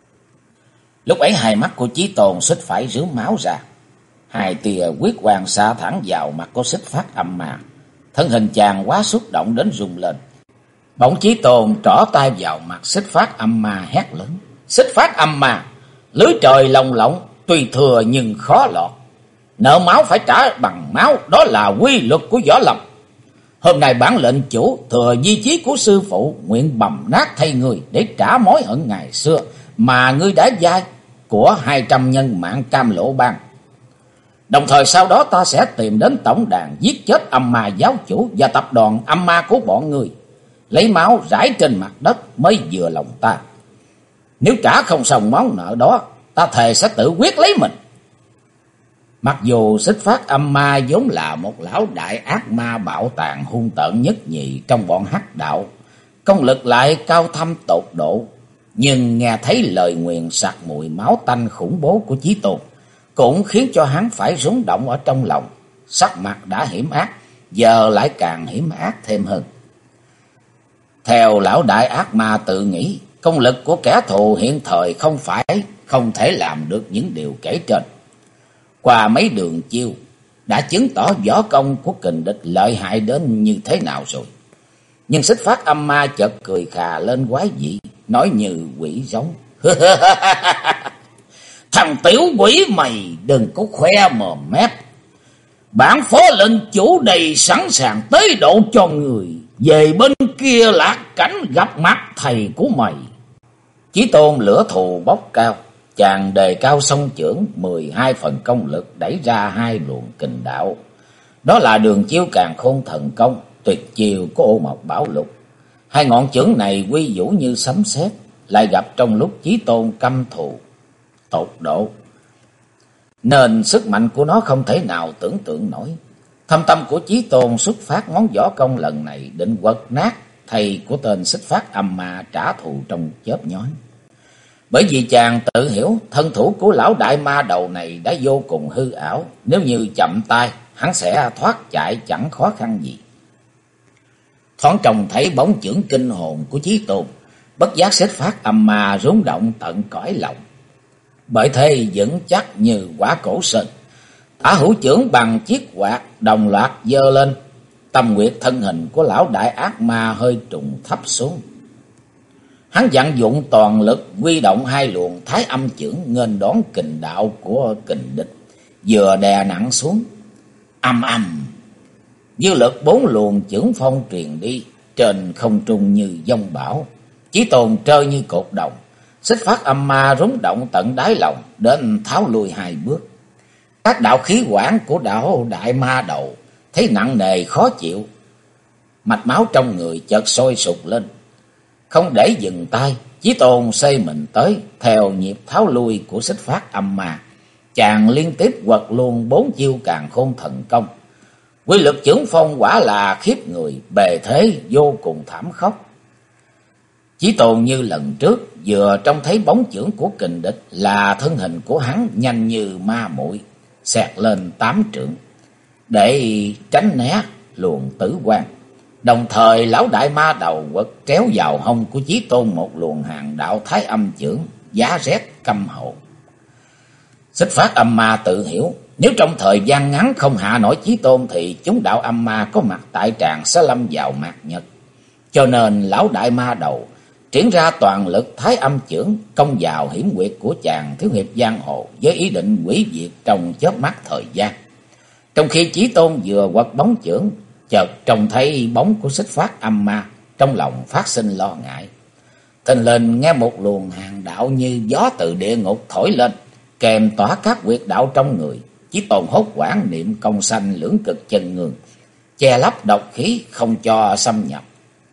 Lúc ấy hai mắt của Chí Tôn suýt phải rướm máu ra. Hai tia huyết quang xạ thẳng vào mặt của Xích Phát Âm Ma. Thân hình chàng quá xúc động đến rung lên. Bỗng Chí Tôn trỏ tay vào mặt Xích Phát Âm Ma hét lớn. Xích Phát Âm Ma! Lưới trời lồng lộng, tuy thừa nhưng khó lọt. Nợ máu phải trả bằng máu, đó là quy luật của võ lâm. Hôm nay bản lệnh chủ thừa di chí của sư phụ, nguyện bầm nát thay người để trả mối hận ngày xưa mà ngươi đã dai của 200 nhân mạng Cam Lộ Bang. Đồng thời sau đó ta sẽ tìm đến tổng đàn giết chết âm ma giáo chủ và tập đoàn âm ma của bọn ngươi, lấy máu rải trên mặt đất mới vừa lòng ta. Nếu trả không xong món nợ đó, ta thề sẽ tự quyết lấy mình. Mặc dù Xích Phát âm ma vốn là một lão đại ác ma bạo tàn hung tợn nhất nhì trong bọn hắc đạo, công lực lại cao thâm tột độ, nhưng nghe thấy lời nguyền sặc mùi máu tanh khủng bố của Chí Tôn cũng khiến cho hắn phải rúng động ở trong lòng. Sắc mặt đã hiểm ác, giờ lại càng hiểm ác thêm hơn. Theo lão đại ác ma tự nghĩ, công lực của kẻ thù hiện thời không thể làm được những điều kể trên. Qua mấy đường chiêu đã chứng tỏ võ công của kình địch lợi hại đến như thế nào rồi. Nhưng Xích Phát âm ma chợt cười khà lên quái dị, nói như quỷ giống. Thằng tiểu quỷ mày đừng có khoe mồm mép. Bản phó lệnh chủ đầy sẵn sàng tới độ cho người về bên kia lạc cảnh gặp mặt thầy của mày. Chí Tôn lửa thù bốc cao, chàng đề cao song chưởng, 12 phần công lực đẩy ra 2 luồng kình đạo. Đó là đường chiêu Càn Khôn Thần Công, tuyệt chiêu của Ô Mộc Bảo Lục. 2 ngọn chưởng này quy vũ như sấm sét, lại gặp trong lúc Chí Tôn căm thù tột độ, nên sức mạnh của nó không thể nào tưởng tượng nổi. Thâm tâm của Chí Tôn xuất phát món võ công lần này định quật nát thầy của tên Xích Phát âm ma trả thù trong chớp nhoáng. Bởi vì chàng tự hiểu thân thủ của lão đại ma đầu này đã vô cùng hư ảo, nếu như chậm tay hắn sẽ thoát chạy chẳng khó khăn gì. Thoáng trông thấy bóng chưởng kinh hồn của Chí Tôn, bất giác Xích Phát âm ma rung động tận cõi lòng. Bởi thế vững chắc như quả cổ sơn, tả hữu chưởng bằng chiếc quạt đồng loạt giơ lên. Tâm nguyệt thân hình của lão đại ác ma hơi trùng thấp xuống. Hắn vận dụng toàn lực huy động 2 luồng thái âm chưởng nghênh đón kình đạo của kình địch, vừa đè nặng xuống. Âm âm, dư lực 4 luồng chưởng phong truyền đi, trên không trung như dông bão. Chí Tôn trơ như cột đồng. Xích Phát âm ma rúng động tận đáy lòng, đến tháo lui 2 bước. Các đạo khí quản của đạo đại ma đầu thấy nặng nề khó chịu, mạch máu trong người chợt sôi sục lên. Không để dừng tay, Chí Tôn xây mình tới theo nhịp tháo lui của Xích Phát âm ma. Chàng liên tiếp quật luôn 4 chiêu Càn Khôn Thần Công. Quy lực chưởng phong quả là khiếp người, bề thế vô cùng thảm khốc. Chí Tôn như lần trước vừa trông thấy bóng chưởng của kình địch là thân hình của hắn nhanh như ma muội, xẹt lên 8 trượng để tránh né luồng tử quang. Đồng thời lão đại ma đầu quật kéo vào hông của Chí Tôn một luồng hàng đạo thái âm chưởng, giá rét căm hậu. Xích Phát âm ma tự hiểu, nếu trong thời gian ngắn không hạ nổi Chí Tôn thì chúng đạo âm ma có mặt tại tràng sẽ lâm vào mạt nhật. Cho nên lão đại ma đầu triển ra toàn lực thái âm chưởng công vào hiểm quyệt của chàng thiếu hiệp giang hồ với ý định hủy diệt trong chớp mắt thời gian. Trong khi Chí Tôn vừa quật bóng chưởng, chợt trông thấy bóng của Xích Phát âm ma, trong lòng phát sinh lo ngại. Thình lình nghe một luồng hàng đạo như gió từ địa ngục thổi lên, kèm tỏa các huyệt đạo trong người. Chí Tôn hốt hoảng niệm công sanh lưỡng cực chân ngương, che lấp độc khí không cho xâm nhập.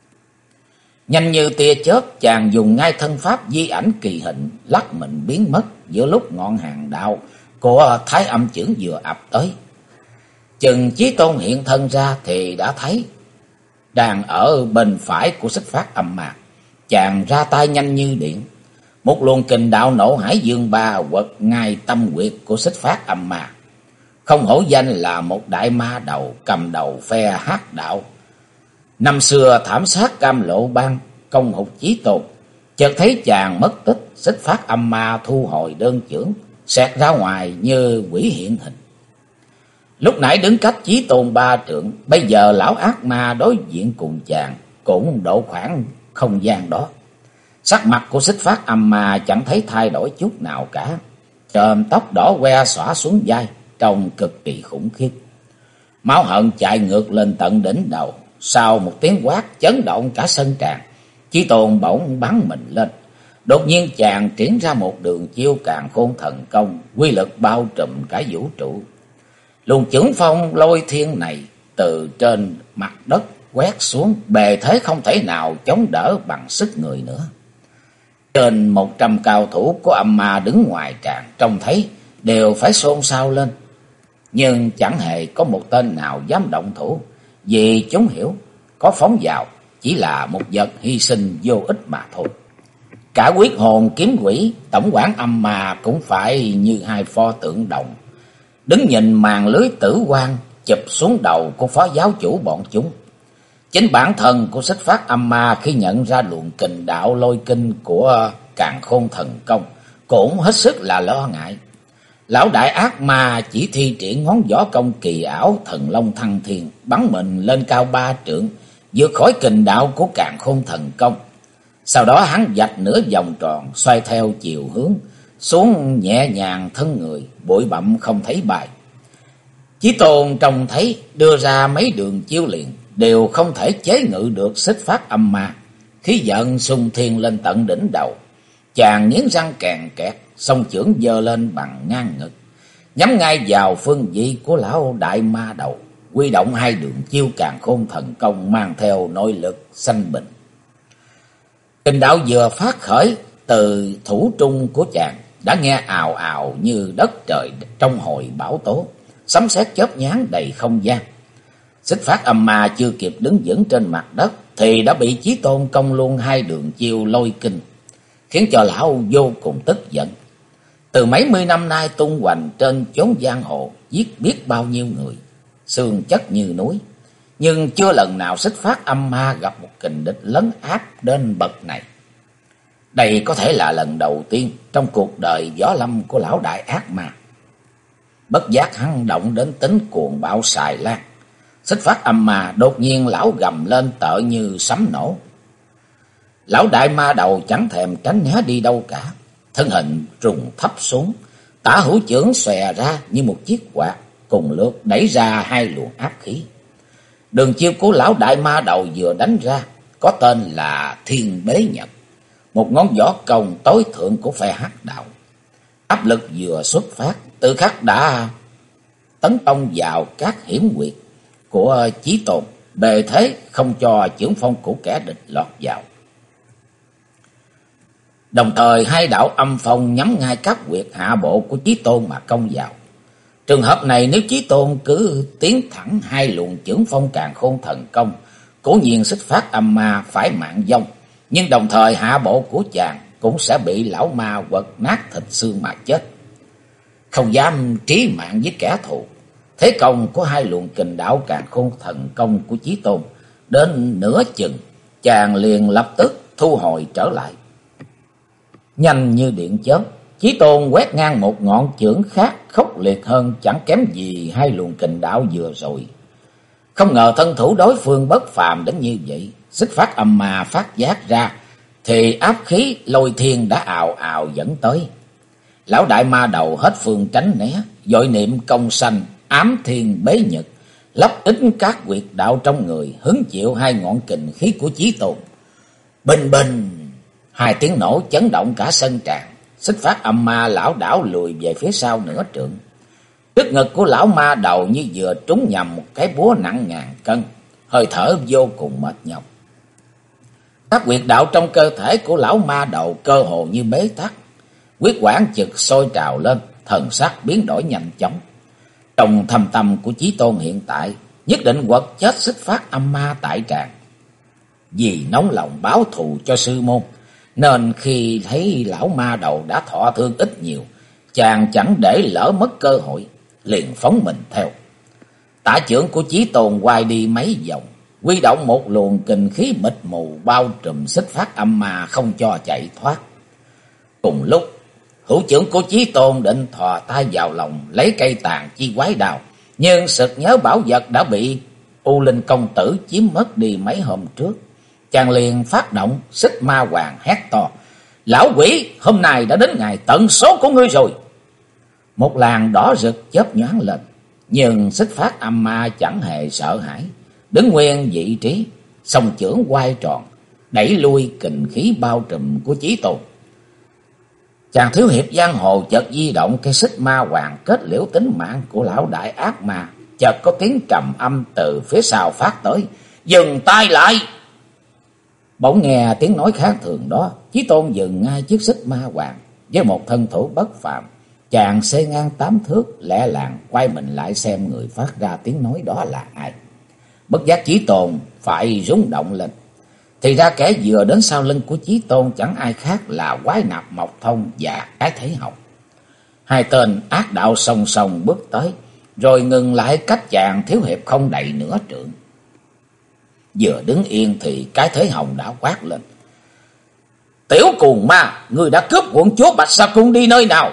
Nhanh như tia chớp, chàng dùng ngay thân pháp di ảnh kỳ hình, lắc mình biến mất giữa lúc ngọn hàng đạo của thái âm chưởng vừa ập tới. Chừng Chí Tôn hiện thân ra thì đã thấy đang ở bên phải của Xích Phát âm ma. Chàng ra tay nhanh như điện, một luồng kình đạo nổ hải dương ba quật ngay tâm huyệt của Xích Phát âm ma. Không hổ danh là một đại ma đầu cầm đầu phe hắc đạo, năm xưa thảm sát Cam Lộ Bang, công hục Chí Tôn. Chợt thấy chàng mất tích, Xích Phát âm ma thu hồi đơn chưởng, xẹt ra ngoài như quỷ hiện hình. Lúc nãy đứng cách Chí Tôn 3 trượng, bây giờ lão ác ma đối diện cùng chàng cũng độ khoảng không gian đó. Sắc mặt của Xích Phát âm ma chẳng thấy thay đổi chút nào cả, chòm tóc đỏ que xõa xuống vai, trông cực kỳ khủng khiếp. Máu hận chạy ngược lên tận đỉnh đầu, sau một tiếng quát chấn động cả sân tràng, Chí Tôn bỗng bắn mình lên. Đột nhiên chàng triển ra một đường chiêu Càn Khôn Thần Công, quy lực bao trùm cả vũ trụ. Luồng chưởng phong lôi thiên này từ trên mặt đất quét xuống, bề thế không thể nào chống đỡ bằng sức người nữa. Trên 100 cao thủ của âm ma đứng ngoài tràng trông thấy đều phải xôn xao lên, nhưng chẳng hề có một tên nào dám động thủ, vì chúng hiểu có phóng vào chỉ là một vật hy sinh vô ích mà thôi. Cả Quyết Hồn Kiếm Quỷ, tổng quản âm ma cũng phải như hai pho tượng đồng, đứng nhìn màn lưới tử quang chụp xuống đầu của phó giáo chủ bọn chúng. Chính bản thân của Xích Phát âm ma khi nhận ra luồng kình đạo lôi kinh của Càn Khôn Thần Công cũng hết sức là lo ngại. Lão đại ác ma chỉ thi triển ngón võ công kỳ ảo Thần Long Thăng Thiên, bắn mình lên cao 3 trượng, vượt khỏi kình đạo của Càn Khôn Thần Công. Sau đó hắn vạch nửa vòng tròn, xoay theo chiều hướng xuống nhẹ nhàng thân người, bụi bặm không thấy bài. Chí Tôn trông thấy đưa ra mấy đường chiêu liền, đều không thể chế ngự được Xích Phát âm ma. Khí giận xung thiên lên tận đỉnh đầu, chàng nghiến răng kèn kẹt, song chưởng giơ lên bằng ngang ngực, nhắm ngay vào phương vị của lão đại ma đầu, huy động hai đường chiêu Càn Khôn Thần Công mang theo nội lực sanh bình. Kình đạo vừa phát khởi từ thủ trung của chàng, đã nghe ào ào như đất trời trong hồi bão tố, sấm sét chớp nhoáng đầy không gian. Xích Phát âm ma chưa kịp đứng vững trên mặt đất thì đã bị Chí Tôn công luôn hai đường chiêu lôi kinh, khiến cho lão vô cùng tức giận. Từ mấy mươi năm nay tung hoành trên chốn giang hồ, giết biết bao nhiêu người, xương chất như núi, nhưng chưa lần nào Xích Phát âm ma gặp một kình địch lấn áp đến bậc này. Đây có thể là lần đầu tiên trong cuộc đời võ lâm của lão đại ác ma. Bất giác hắn động đến tính cuồng bạo xài lan. Xích Phát âm ma đột nhiên lão gầm lên tợ như sấm nổ. Lão đại ma đầu chẳng thèm tránh né đi đâu cả, thân hình trùng thấp xuống, tả hữu chưởng xòe ra như một chiếc quạt, cùng lượt đẩy ra hai luồng áp khí. Đường chiêu của lão đại ma đầu vừa đánh ra có tên là Thiên Bế Nhật, một ngón võ công tối thượng của phe Hắc đạo. Áp lực vừa xuất phát, tự khắc đã tấn công vào các hiểm huyệt của Chí Tôn, bề thế không cho chưởng phong của kẻ địch lọt vào. Đồng thời hai đạo âm phong nhắm ngay các huyệt hạ bộ của Chí Tôn mà công vào. Trường hợp này nếu Chí Tôn cứ tiến thẳng hai luồng chưởng phong Càn Khôn Thần Công, cố nhiên Xích Phát âm ma phải mạng vong, nhưng đồng thời hạ bộ của chàng cũng sẽ bị lão ma quật nát thịt xương mà chết. Không dám trí mạng với kẻ thù, thế công của hai luồng kình đạo Càn Khôn Thần Công của Chí Tôn đến nửa chừng, chàng liền lập tức thu hồi trở lại. Nhanh như điện chớp, Chí Tôn quét ngang một ngọn chưởng khác khốc liệt hơn chẳng kém gì hai luồng kình đạo vừa rồi. Không ngờ thân thủ đối phương bất phàm đến như vậy. Xích Phát âm ma phát giác ra thì áp khí lôi thiên đã ào ào dẫn tới. Lão đại ma đầu hết phương tránh né, vội niệm công sanh ám Thiên Bế Nhật, lấp ính các huyệt đạo trong người, hứng chịu hai ngọn kình khí của Chí Tôn. Bình bình, hai tiếng nổ chấn động cả sân tràng. Xích Phát âm ma lão đảo lùi về phía sau nửa trượng. Trước ngực của lão ma đầu như vừa trúng nhầm một cái búa nặng ngàn cân, hơi thở vô cùng mệt nhọc. Các huyệt đạo trong cơ thể của lão ma đầu cơ hồ như bế tắc, huyết quản chực sôi trào lên, thần sắc biến đổi nhanh chóng. Trong thâm tâm của Chí Tôn hiện tại, nhất định quật chết Xích Phát âm ma tại tràng. Vì nóng lòng báo thù cho sư môn, nên khi thấy lão ma đầu đã thọ thương ít nhiều, chàng chẳng để lỡ mất cơ hội, liền phóng mình theo. Tả chưởng của Chí Tôn quay đi mấy vòng, huy động một luồng kình khí mịt mù bao trùm Xích Phát âm ma không cho chạy thoát. Cùng lúc, hữu chưởng của Chí Tôn định thò tay vào lòng lấy cây tàn chi quái đao, nhưng sực nhớ bảo vật đã bị U Linh công tử chiếm mất đi mấy hôm trước. Chàng liền phát động Xích Ma Hoàng hét to: "Lão quỷ, hôm nay đã đến ngày tận số của ngươi rồi!" Một làn đỏ rực chớp nhoáng lên, nhưng Xích Phát âm ma chẳng hề sợ hãi, đứng nguyên vị trí, song chưởng quay tròn, đẩy lui kình khí bao trùm của Chí Tôn. Chàng thiếu hiệp giang hồ chợt di động cây xích ma hoàng kết liễu tính mạng của lão đại ác ma, chợt có tiếng trầm âm từ phía sau phát tới: "Dừng tay lại!" Bỗng nghe tiếng nói khác thường đó, Chí Tôn dừng ngay chiếc xích ma hoàng với một thân thủ bất phàm. Chàng xê ngang 8 thước, lẹ làng quay mình lại xem người phát ra tiếng nói đó là ai. Bất giác Chí Tôn phải rung động lên. Thì ra kẻ vừa đến sau lưng của Chí Tôn chẳng ai khác là Quái Nạp Mộc Thông và Cái Thế Hồng. Hai tên ác đạo song song bước tới, rồi ngừng lại cách chàng thiếu hiệp không đầy nửa trượng. Vừa đứng yên thì Cái Thế Hồng đã quát lên: "Tiểu cuồng ma, người đã cướp quận chúa Bạch Sa Cung đi nơi nào?"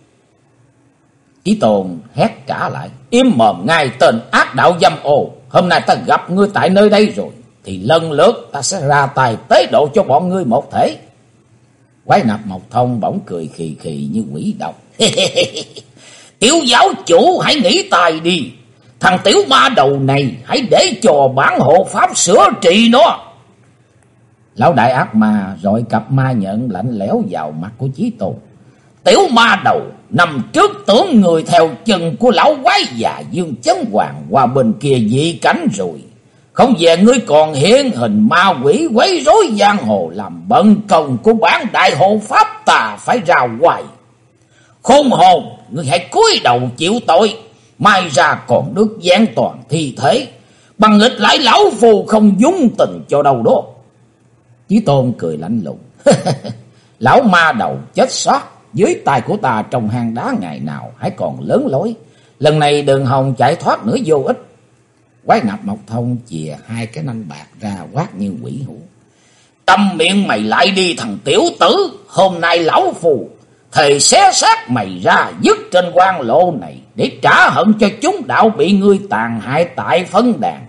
Chí Tôn hét trả lại: "Im mồm ngay tên ác đạo dâm ô, hôm nay ta gặp ngươi tại nơi đây rồi, thì lần lượt ta sẽ ra tay tế độ cho bọn ngươi một thể." Quái Nạp Mộc Thông bỗng cười khì khì như quỷ độc: "Tiểu giáo chủ hãy nghĩ tài đi, thằng tiểu ma đầu này hãy để cho bản hộ pháp sửa trị nó." Lão đại ác ma rồi cặp ma nhận lạnh lẽo vào mặt của Chí Tôn: "Tiểu ma đầu, năm trước tưởng người theo chân của lão quái già Dương Chấn Hoàng qua bên kia dị cảnh rồi, không về ngươi còn hiện hình ma quỷ quấy rối giang hồ, làm bận công của bản đại hộ pháp ta phải ra ngoài. Khôn hồn, ngươi hãy cúi đầu chịu tội, mai ra còn được giáng toàn thi thể, bằng nghịch lại lão phù không dung tình cho đâu đó." Chí Tôn cười lạnh lùng: "Lão ma đầu chết sót dưới tay của ta trong hang đá ngày nào hãy còn lớn lối, lần này đừng hòng chạy thoát nữa vô ích." Quái Nạp Mộc Thông chìa hai cái nanh bạc ra quát như quỷ hủ: "Câm miệng mày lại đi thằng tiểu tử, hôm nay lão phù thề xé xác mày ra dứt trên quan lộ này để trả hận cho chúng đạo bị ngươi tàn hại tại Phân Đàn."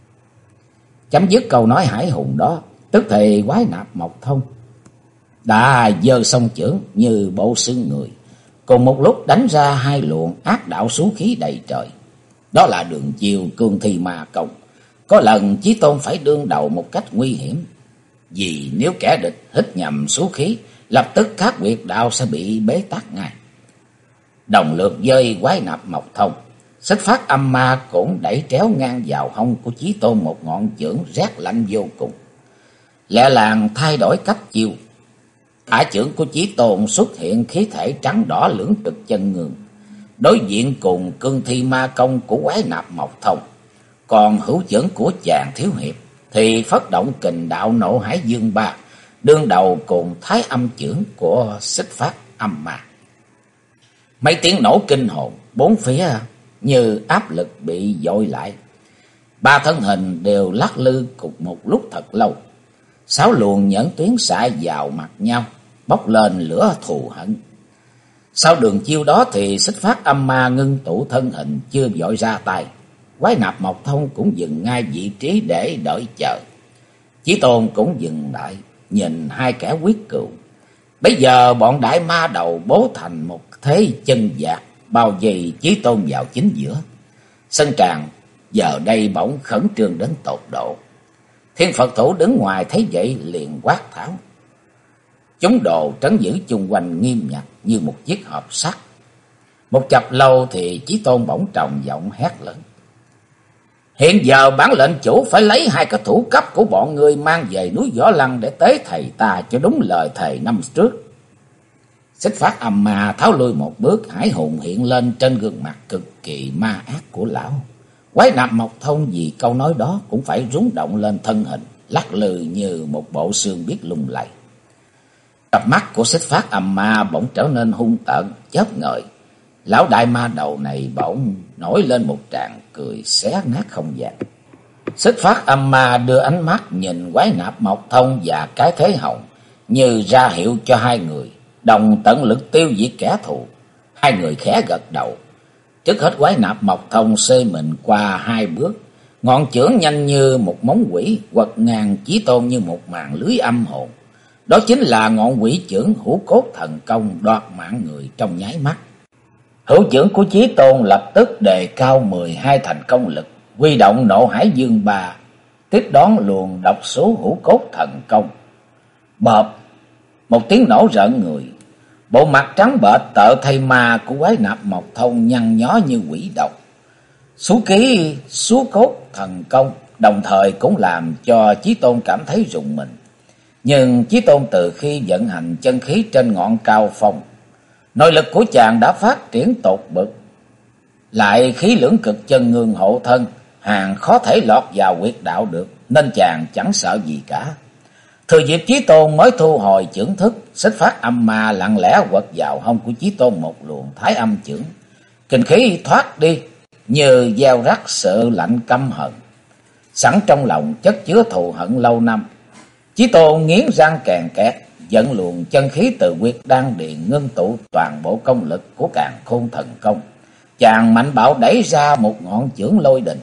Chấm dứt câu nói hải hùng đó, tức thì Quái Nạp Mộc Thông đã giơ song chưởng như bộ xương người, cùng một lúc đánh ra hai luồng ác đạo xú khí đầy trời. Đó là đường chiêu cương thi ma công. Có lần Chí Tôn phải đương đầu một cách nguy hiểm, vì nếu kẻ địch hít nhầm xú khí, lập tức các huyệt đạo sẽ bị bế tắc ngay. Đồng lượt dơi Quái Nạp Mộc Thông, Xích Phát Âm Ma cũng đẩy tréo ngang vào hông của Chí Tôn một ngọn chưởng rét lạnh vô cùng. Lẹ làng thay đổi cách chiêu, ả chưởng của Chí Tôn xuất hiện khí thể trắng đỏ lưỡng trực chân ngường, đối diện cùng cương thi ma công của Quái Nạp Mộc Thông. Còn hữu chưởng của chàng thiếu hiệp thì phất động kình đạo Nộ Hải Dương Ba, đương đầu cùng Thái Âm chưởng của Xích Phát Âm Ma. Mấy tiếng nổ kinh hồn, bốn phía như áp lực bị dội lại. Ba thân hình đều lắc lư cùng một lúc thật lâu. 6 luồng nhẫn tuyến xạ vào mặt nhau, bốc lên lửa thù hận. Sau đường chiêu đó thì Xích Phát Âm Ma ngưng tụ thân hình chưa vội ra tay. Quái Nạp Mộc Thông cũng dừng ngay vị trí để đợi chờ. Chí Tôn cũng dừng lại, nhìn hai kẻ quyết cừu. Bây giờ bọn đại ma đầu bố thành một thế chân dạc, bao vây Chí Tôn vào chính giữa. Sân tràng giờ đây bỗng khẩn trương đến tột độ. Thiên Phật Thủ đứng ngoài thấy vậy liền quát tháo. Chúng đồ trấn giữ chung quanh nghiêm ngặt như một chiếc hộp sắt. Một chập lâu thì Chí Tôn bỗng trầm giọng hét lớn: "Hiện giờ bản lệnh chủ phải lấy hai cái thủ cấp của bọn người mang về núi Võ Lăng để tế thầy ta cho đúng lời thầy năm trước." Xích Phát Âm Ma tháo lui một bước, hải hùng hiện lên trên gương mặt cực kỳ ma ác của lão. Quái Nạp Mộc Thông vì câu nói đó cũng phải rúng động lên thân hình, lắc lư như một bộ xương biết lung lay. Cặp mắt của Xích Phát Âm Ma bỗng trở nên hung tợn, chớp ngời. Lão đại ma đầu này bỗng nổi lên một tràng cười xé nát không gian. Xích Phát Âm Ma đưa ánh mắt nhìn Quái Nạp Mộc Thông và Cái Thế Hồng, như ra hiệu cho hai người đồng tận lực tiêu diệt kẻ thù. Hai người khẽ gật đầu. Trước hết Quái Nạp Mộc Thông xê mình qua hai bước, ngọn chưởng nhanh như một móng quỷ quật ngang Chí Tôn như một màn lưới âm hồn. Đó chính là ngọn quỷ chưởng Hữu Cốt Thần Công đoạt mạng người trong nháy mắt. Hữu chưởng của Chí Tôn lập tức đề cao 12 thành công lực, huy động Nộ Hải Dương Ba, tiếp đón luồng độc số Hữu Cốt Thần Công. Bợp, một tiếng nổ rợn người. Bộ mặt trắng bệch tợ thây ma của quái nạp Mộc Thông nhăn nhó như quỷ độc. Số ký Số Cốt Thần Công đồng thời cũng làm cho Chí Tôn cảm thấy rùng mình. Nhưng Chí Tôn từ khi vận hành chân khí trên ngọn cao phong, nội lực của chàng đã phát triển tột bực. Lại khí lưỡng cực chân ngương hộ thân, hàng khó thể lọt vào huyệt đạo được, nên chàng chẳng sợ gì cả. Thừa dịp Chí Tôn mới thu hồi chưởng thức, Xích Phát Âm Ma lặng lẽ quật vào hông của Chí Tôn một luồng thái âm chưởng. Kinh khí thoát đi như gieo rắc sự lạnh căm hận, sẵn trong lòng chất chứa thù hận lâu năm. Chí Tôn nghiến răng kèn kẹt, dẫn luồng chân khí từ huyệt đan điền ngưng tụ toàn bộ công lực của Càn Khôn Thần Công. Chàng mạnh bạo đẩy ra một ngọn chưởng lôi đình.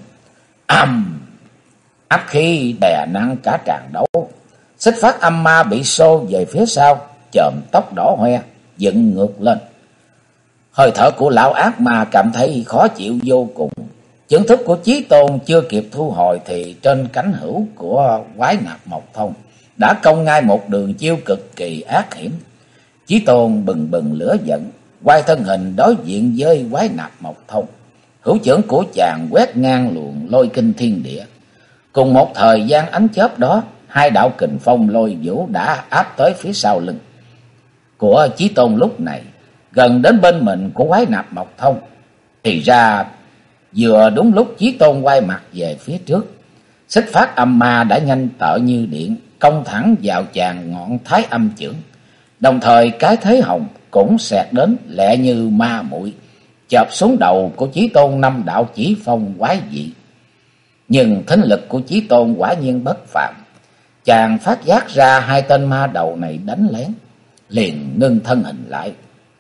Áp khí đè nặng cả tràng đấu. Xích Phát Âm Ma bị xô về phía sau, chòm tóc đỏ hoe, dựng ngược lên. Hơi thở của lão ác ma cảm thấy khó chịu vô cùng. Chưởng thức của Chí Tôn chưa kịp thu hồi thì trên cánh hữu của quái nạp Mộc Thông đã công ngay một đường chiêu cực kỳ ác hiểm. Chí Tôn bừng bừng lửa giận, quay thân hình đối diện với quái nạp Mộc Thông. Hữu chưởng của chàng quét ngang luồng lôi kinh thiên địa. Cùng một thời gian ánh chớp đó, hai đạo kình phong lôi vũ đã áp tới phía sau lưng của Chí Tôn. Lúc này gần đến bên mình của quái nạp Mộc Thông, thì ra vừa đúng lúc Chí Tôn quay mặt về phía trước, Xích Phát Âm Ma đã nhanh tợ như điện công thẳng vào chàng ngọn thái âm chưởng. Đồng thời cái thế hồng cũng xẹt đến lẹ như ma muội, chộp xuống đầu của Chí Tôn năm đạo chỉ phong quái dị. Nhưng thính lực của Chí Tôn quả nhiên bất phàm. Chàng phát giác ra hai tên ma đầu này đánh lén, liền ngưng thân hình lại.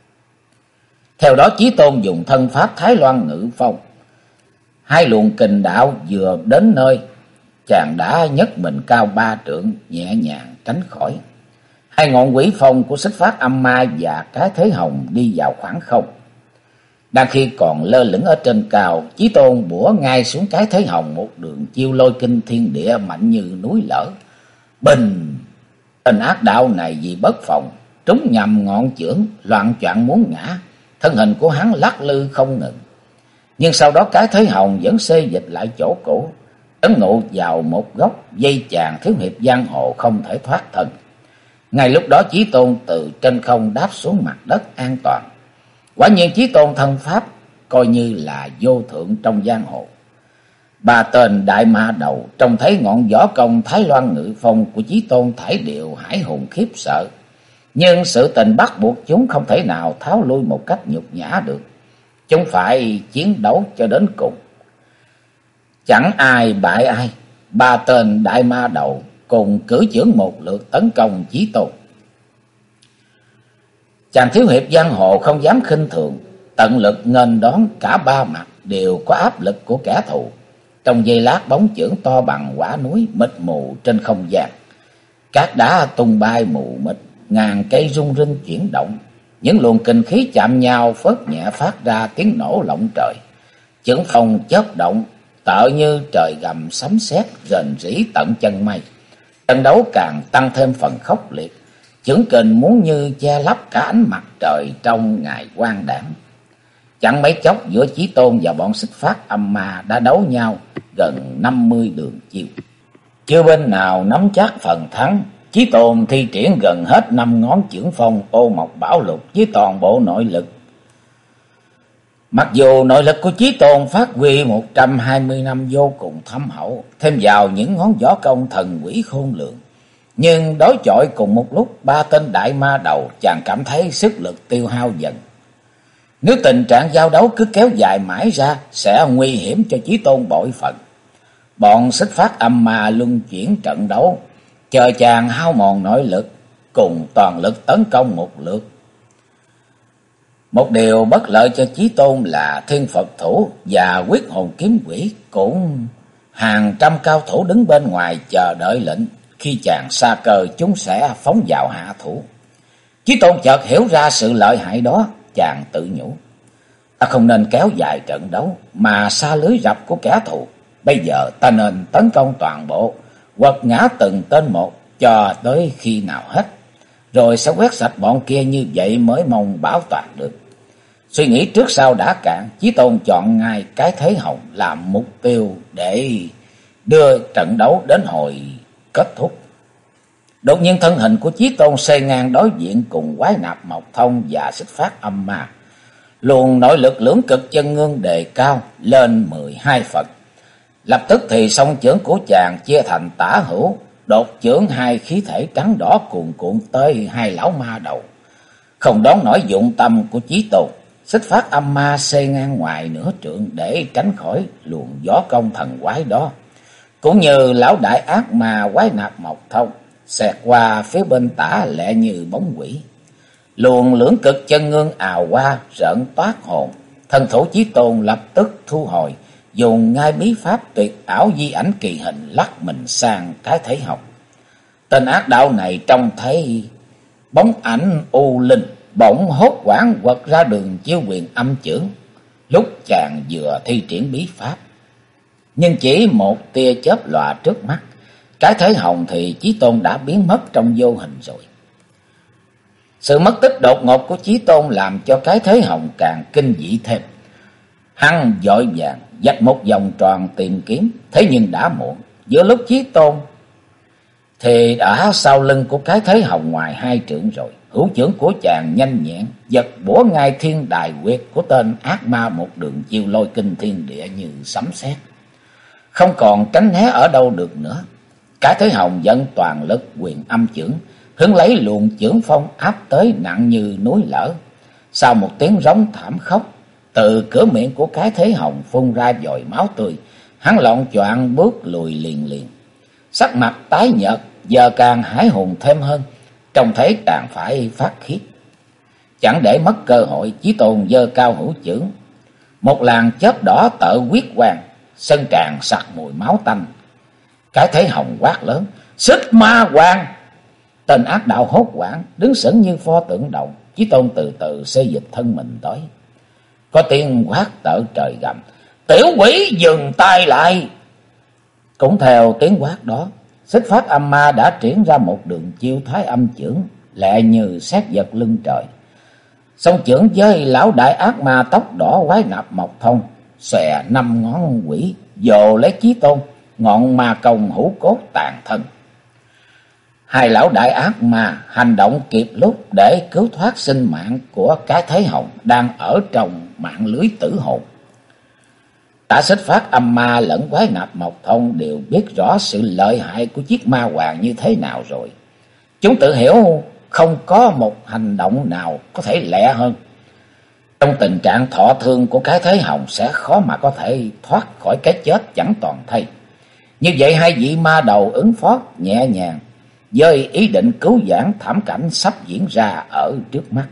Theo đó Chí Tôn dùng thân pháp Thái Loan Ngự Phong. Hai luồng kình đạo vừa đến nơi, chàng đã nhấc mình cao 3 trượng, nhẹ nhàng tránh khỏi. Hai ngọn quỷ phong của Xích Phát Âm Ma và cái thế hồng đi vào khoảng không. Đang khi còn lơ lửng ở trên cao, Chí Tôn bủa ngay xuống cái thế hồng một đường chiêu lôi kinh thiên địa mạnh như núi lở. Bình! Tên ác đạo này vì bất phòng, trúng nhầm ngọn chưởng, loạn choạng muốn ngã. Thân hình của hắn lắc lư không ngừng. Nhưng sau đó cái thế hồng vẫn xê dịch lại chỗ cũ, ấn ngụ vào một góc dây chàng thiếu hiệp giang hồ không thể thoát thân. Ngay lúc đó Chí Tôn từ trên không đáp xuống mặt đất an toàn. Quả nhiên Chí Tôn thân pháp coi như là vô thượng trong giang hồ. Ba tên đại ma đầu trông thấy ngọn võ công Thái Loan Ngự Phong của Chí Tôn thải điệu hải hùng khiếp sợ. Nhưng sự tình bắt buộc chúng không thể nào tháo lui một cách nhục nhã được. Chúng phải chiến đấu cho đến cùng. Chẳng ai bại ai. Ba tên đại ma đầu cùng cử chưởng một lượt tấn công Chí Tôn. Chàng thiếu hiệp giang hồ không dám khinh thường, tận lực nghênh đón cả ba mặt đều có áp lực của kẻ thù. Trong giây lát bóng chưởng to bằng quả núi mịt mù trên không gian. Cát đá tung bay mù mịt, ngàn cây rung rinh chuyển động. Những luồng kinh khí chạm nhau phớt nhẹ phát ra tiếng nổ lộng trời. Chưởng phong chớp động, tợ như trời gầm sấm sét rền rĩ tận chân mây. Trận đấu càng tăng thêm phần khốc liệt. Chưởng kình muốn như che lấp cả ánh mặt trời trong ngày quang đãng. Chẳng mấy chốc giữa Chí Tôn và bọn Xích Phát Âm Ma đã đấu nhau gần 50 đường chiêu. Chưa bên nào nắm chắc phần thắng. Chí Tôn thi triển gần hết 5 ngón chưởng phong ô mộc bảo lục với toàn bộ nội lực. Mặc dù nội lực của Chí Tôn phát huy 120 năm vô cùng thâm hậu, thêm vào những ngón võ công thần quỷ khôn lường, nhưng đối chọi cùng một lúc ba tên đại ma đầu, chàng cảm thấy sức lực tiêu hao dần. Nếu tình trạng giao đấu cứ kéo dài mãi ra sẽ nguy hiểm cho Chí Tôn bội phận. Bọn Xích Phát Âm Ma luân chuyển trận đấu, chờ chàng hao mòn nội lực, cùng toàn lực tấn công một lượt. Một điều bất lợi cho Chí Tôn là Thiên Phật Thủ và Quyết Hồn Kiếm Quỷ cũng hàng trăm cao thủ đứng bên ngoài chờ đợi lệnh. Khi chàng sa cơ chúng sẽ phóng vào hạ thủ. Chí Tôn chợt hiểu ra sự lợi hại đó, chàng tự nhủ: ta không nên kéo dài trận đấu mà sa lưới rập của kẻ thù. Bây giờ ta nên tấn công toàn bộ, quật ngã từng tên một cho tới khi nào hết. Rồi sẽ quét sạch bọn kia, như vậy mới mong bảo toàn được. Suy nghĩ trước sau đã cạn, Chí Tôn chọn ngay cái Thế Hồng làm mục tiêu để đưa trận đấu đến hồi kết thúc. Đột nhiên thân hình của Chí Tôn xoay ngang đối diện cùng Quái Nạp Mộc Thông và Xích Phát Âm Ma. Luồng nội lực lưỡng cực chân ngưng đề cao lên 12 phần. Lập tức thì song chưởng của chàng chia thành tả hữu, đột chưởng hai khí thể trắng đỏ cuồn cuộn tới hai lão ma đầu. Không đón nổi dụng tâm của Chí Tôn, Xích Phát Âm Ma xê ngang ngoài nửa trượng để tránh khỏi luồng gió công thần quái đó. Cũng như lão đại ác ma Quái Nạp Mộc Thông, xẹt qua phía bên tả lẹ như bóng quỷ. Luồng lưỡng cực chân ngưng ào qua rợn toát hồn. Thân thủ Chí Tôn lập tức thu hồi, dùng ngay bí pháp tuyệt ảo di ảnh kỳ hình lắc mình sang cái Thế Hồng. Tên ác đạo này trông thấy bóng ảnh u linh, bỗng hốt hoảng quật ra đường chiêu quyền âm chưởng. Lúc chàng vừa thi triển bí pháp, nhưng chỉ một tia chớp lòa trước mắt, cái Thế Hồng thì Chí Tôn đã biến mất trong vô hình rồi. Sự mất tích đột ngột của Chí Tôn làm cho cái Thế Hồng càng kinh dị thêm. Hắn vội vàng vạch một vòng tròn tìm kiếm, thế nhưng đã muộn. Giữa lúc Chí Tôn thì đã sau lưng của cái Thế Hồng ngoài hai trượng rồi. Hữu chưởng của chàng nhanh nhẹn giật bủa ngay thiên đài quyệt của tên ác ma, một đường chiêu lôi kinh thiên địa như sấm sét, không còn tránh né ở đâu được nữa. Cái Thế Hồng dẫn toàn lực quyền âm chưởng, hứng lấy luồng chưởng phong áp tới nặng như núi lở. Sau một tiếng rống thảm khốc, từ cửa miệng của cái Thế Hồng phun ra dòng máu tươi. Hắn loạng choạng bước lùi liền liền, sắc mặt tái nhợt, giờ càng hãi hùng thêm hơn, trông thấy càng phải phát khiếp. Chẳng để mất cơ hội, Chí Tôn giơ cao hữu chưởng, một làn chớp đỏ tợ huyết quang, sân tràn sặc mùi máu tanh. Cái Thế Hồng quát lớn: Xích Ma Hoàng! Tên ác đạo hốt hoảng, đứng sững như pho tượng động. Chí Tôn từ từ xê dịch thân mình tới. Có tiếng quát tở trời gầm: Tiểu quỷ dừng tay lại! Cũng theo tiếng quát đó, Xích Phát Âm Ma đã triển ra một đường chiêu Thái Âm chưởng, lẹ như sét giật lưng trời. Song chưởng với lão đại ác ma tóc đỏ Quái Nạp Mộc Thông, xòe 5 ngón quỷ vồ lấy Chí Tôn, ngọn ma công hữu cốt tàn thân. Hai lão đại ác ma hành động kịp lúc để cứu thoát sinh mạng của cái Thế Hồng đang ở trong mạng lưới tử hồn. Cả Xích Phát Âm Ma lẫn Quái Nạp Mộc Thông đều biết rõ sự lợi hại của chiếc ma hoàng như thế nào rồi. Chúng tự hiểu không có một hành động nào có thể lẹ hơn. Trong tình trạng thọ thương của cái Thế Hồng sẽ khó mà có thể thoát khỏi cái chết chẳng toàn thây. Như vậy hai vị ma đầu ứng phó nhẹ nhàng với ý định cứu vãn thảm cảnh sắp diễn ra ở trước mắt.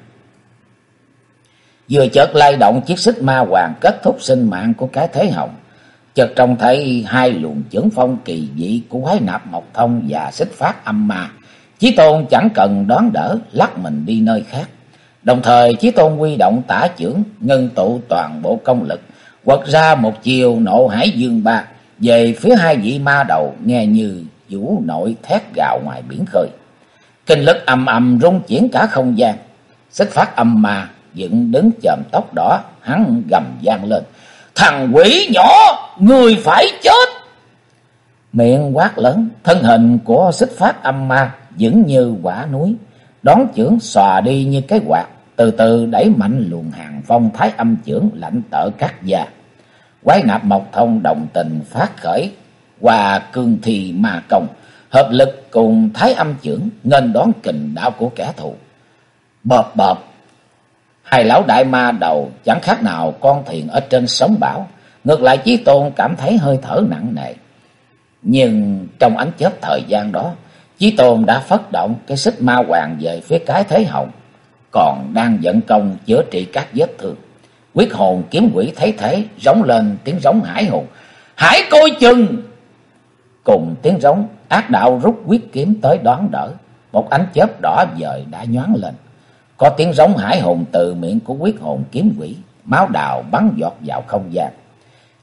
Vừa chợt lay động chiếc xích ma hoàng kết thúc sinh mạng của cái Thế Hồng, chợt trông thấy hai luồng chưởng phong kỳ dị của Quái Nạp Mộc Thông và Xích Phát Âm Ma. Chí Tôn chẳng cần đón đỡ, lắc mình đi nơi khác. Đồng thời Chí Tôn huy động tả chưởng, ngưng tụ toàn bộ công lực, quật ra một chiều Nộ Hải Dương Ba về phía hai vị ma đầu, nghe như vũ nội thét gào ngoài biển khơi. Kinh lực ầm ầm rung chuyển cả không gian. Xích Phát Âm Ma dựng đứng chòm tóc đỏ, hắn gầm vang lên: Thằng quỷ nhỏ, người phải chết! Miệng quát lớn, thân hình của Xích Phát Âm Ma vững như quả núi, đón chưởng xòa đi như cái quạt, từ từ đẩy mạnh luồng hàng phong Thái Âm chưởng lạnh tợ cắt da. Quái Nạp Mộc Thông đồng tình phát khởi Hòa Cương Thi Ma Công, hợp lực cùng Thái Âm chưởng nghênh đón kình đạo của kẻ thù. Bợp bợp, hai lão đại ma đầu chẳng khác nào con thuyền ở trên sóng bão. Ngược lại Chí Tôn cảm thấy hơi thở nặng nề. Nhưng trong ánh chớp thời gian đó, Chí Tôn đã phất động cái xích ma hoàng về phía cái Thế Hồng, còn đang vận công chữa trị các vết thương. Quyết hồn kiếm quỷ thấy thế, rống lên tiếng rống hải hùng: Hãy coi chừng! Cùng tiếng rống, ác đạo rút quyết kiếm tới đón đỡ. Một ánh chớp đỏ vời đã nhoáng lên. Có tiếng rống hải hùng từ miệng của quyết hồn kiếm quỷ, máu đào bắn giọt vào không gian.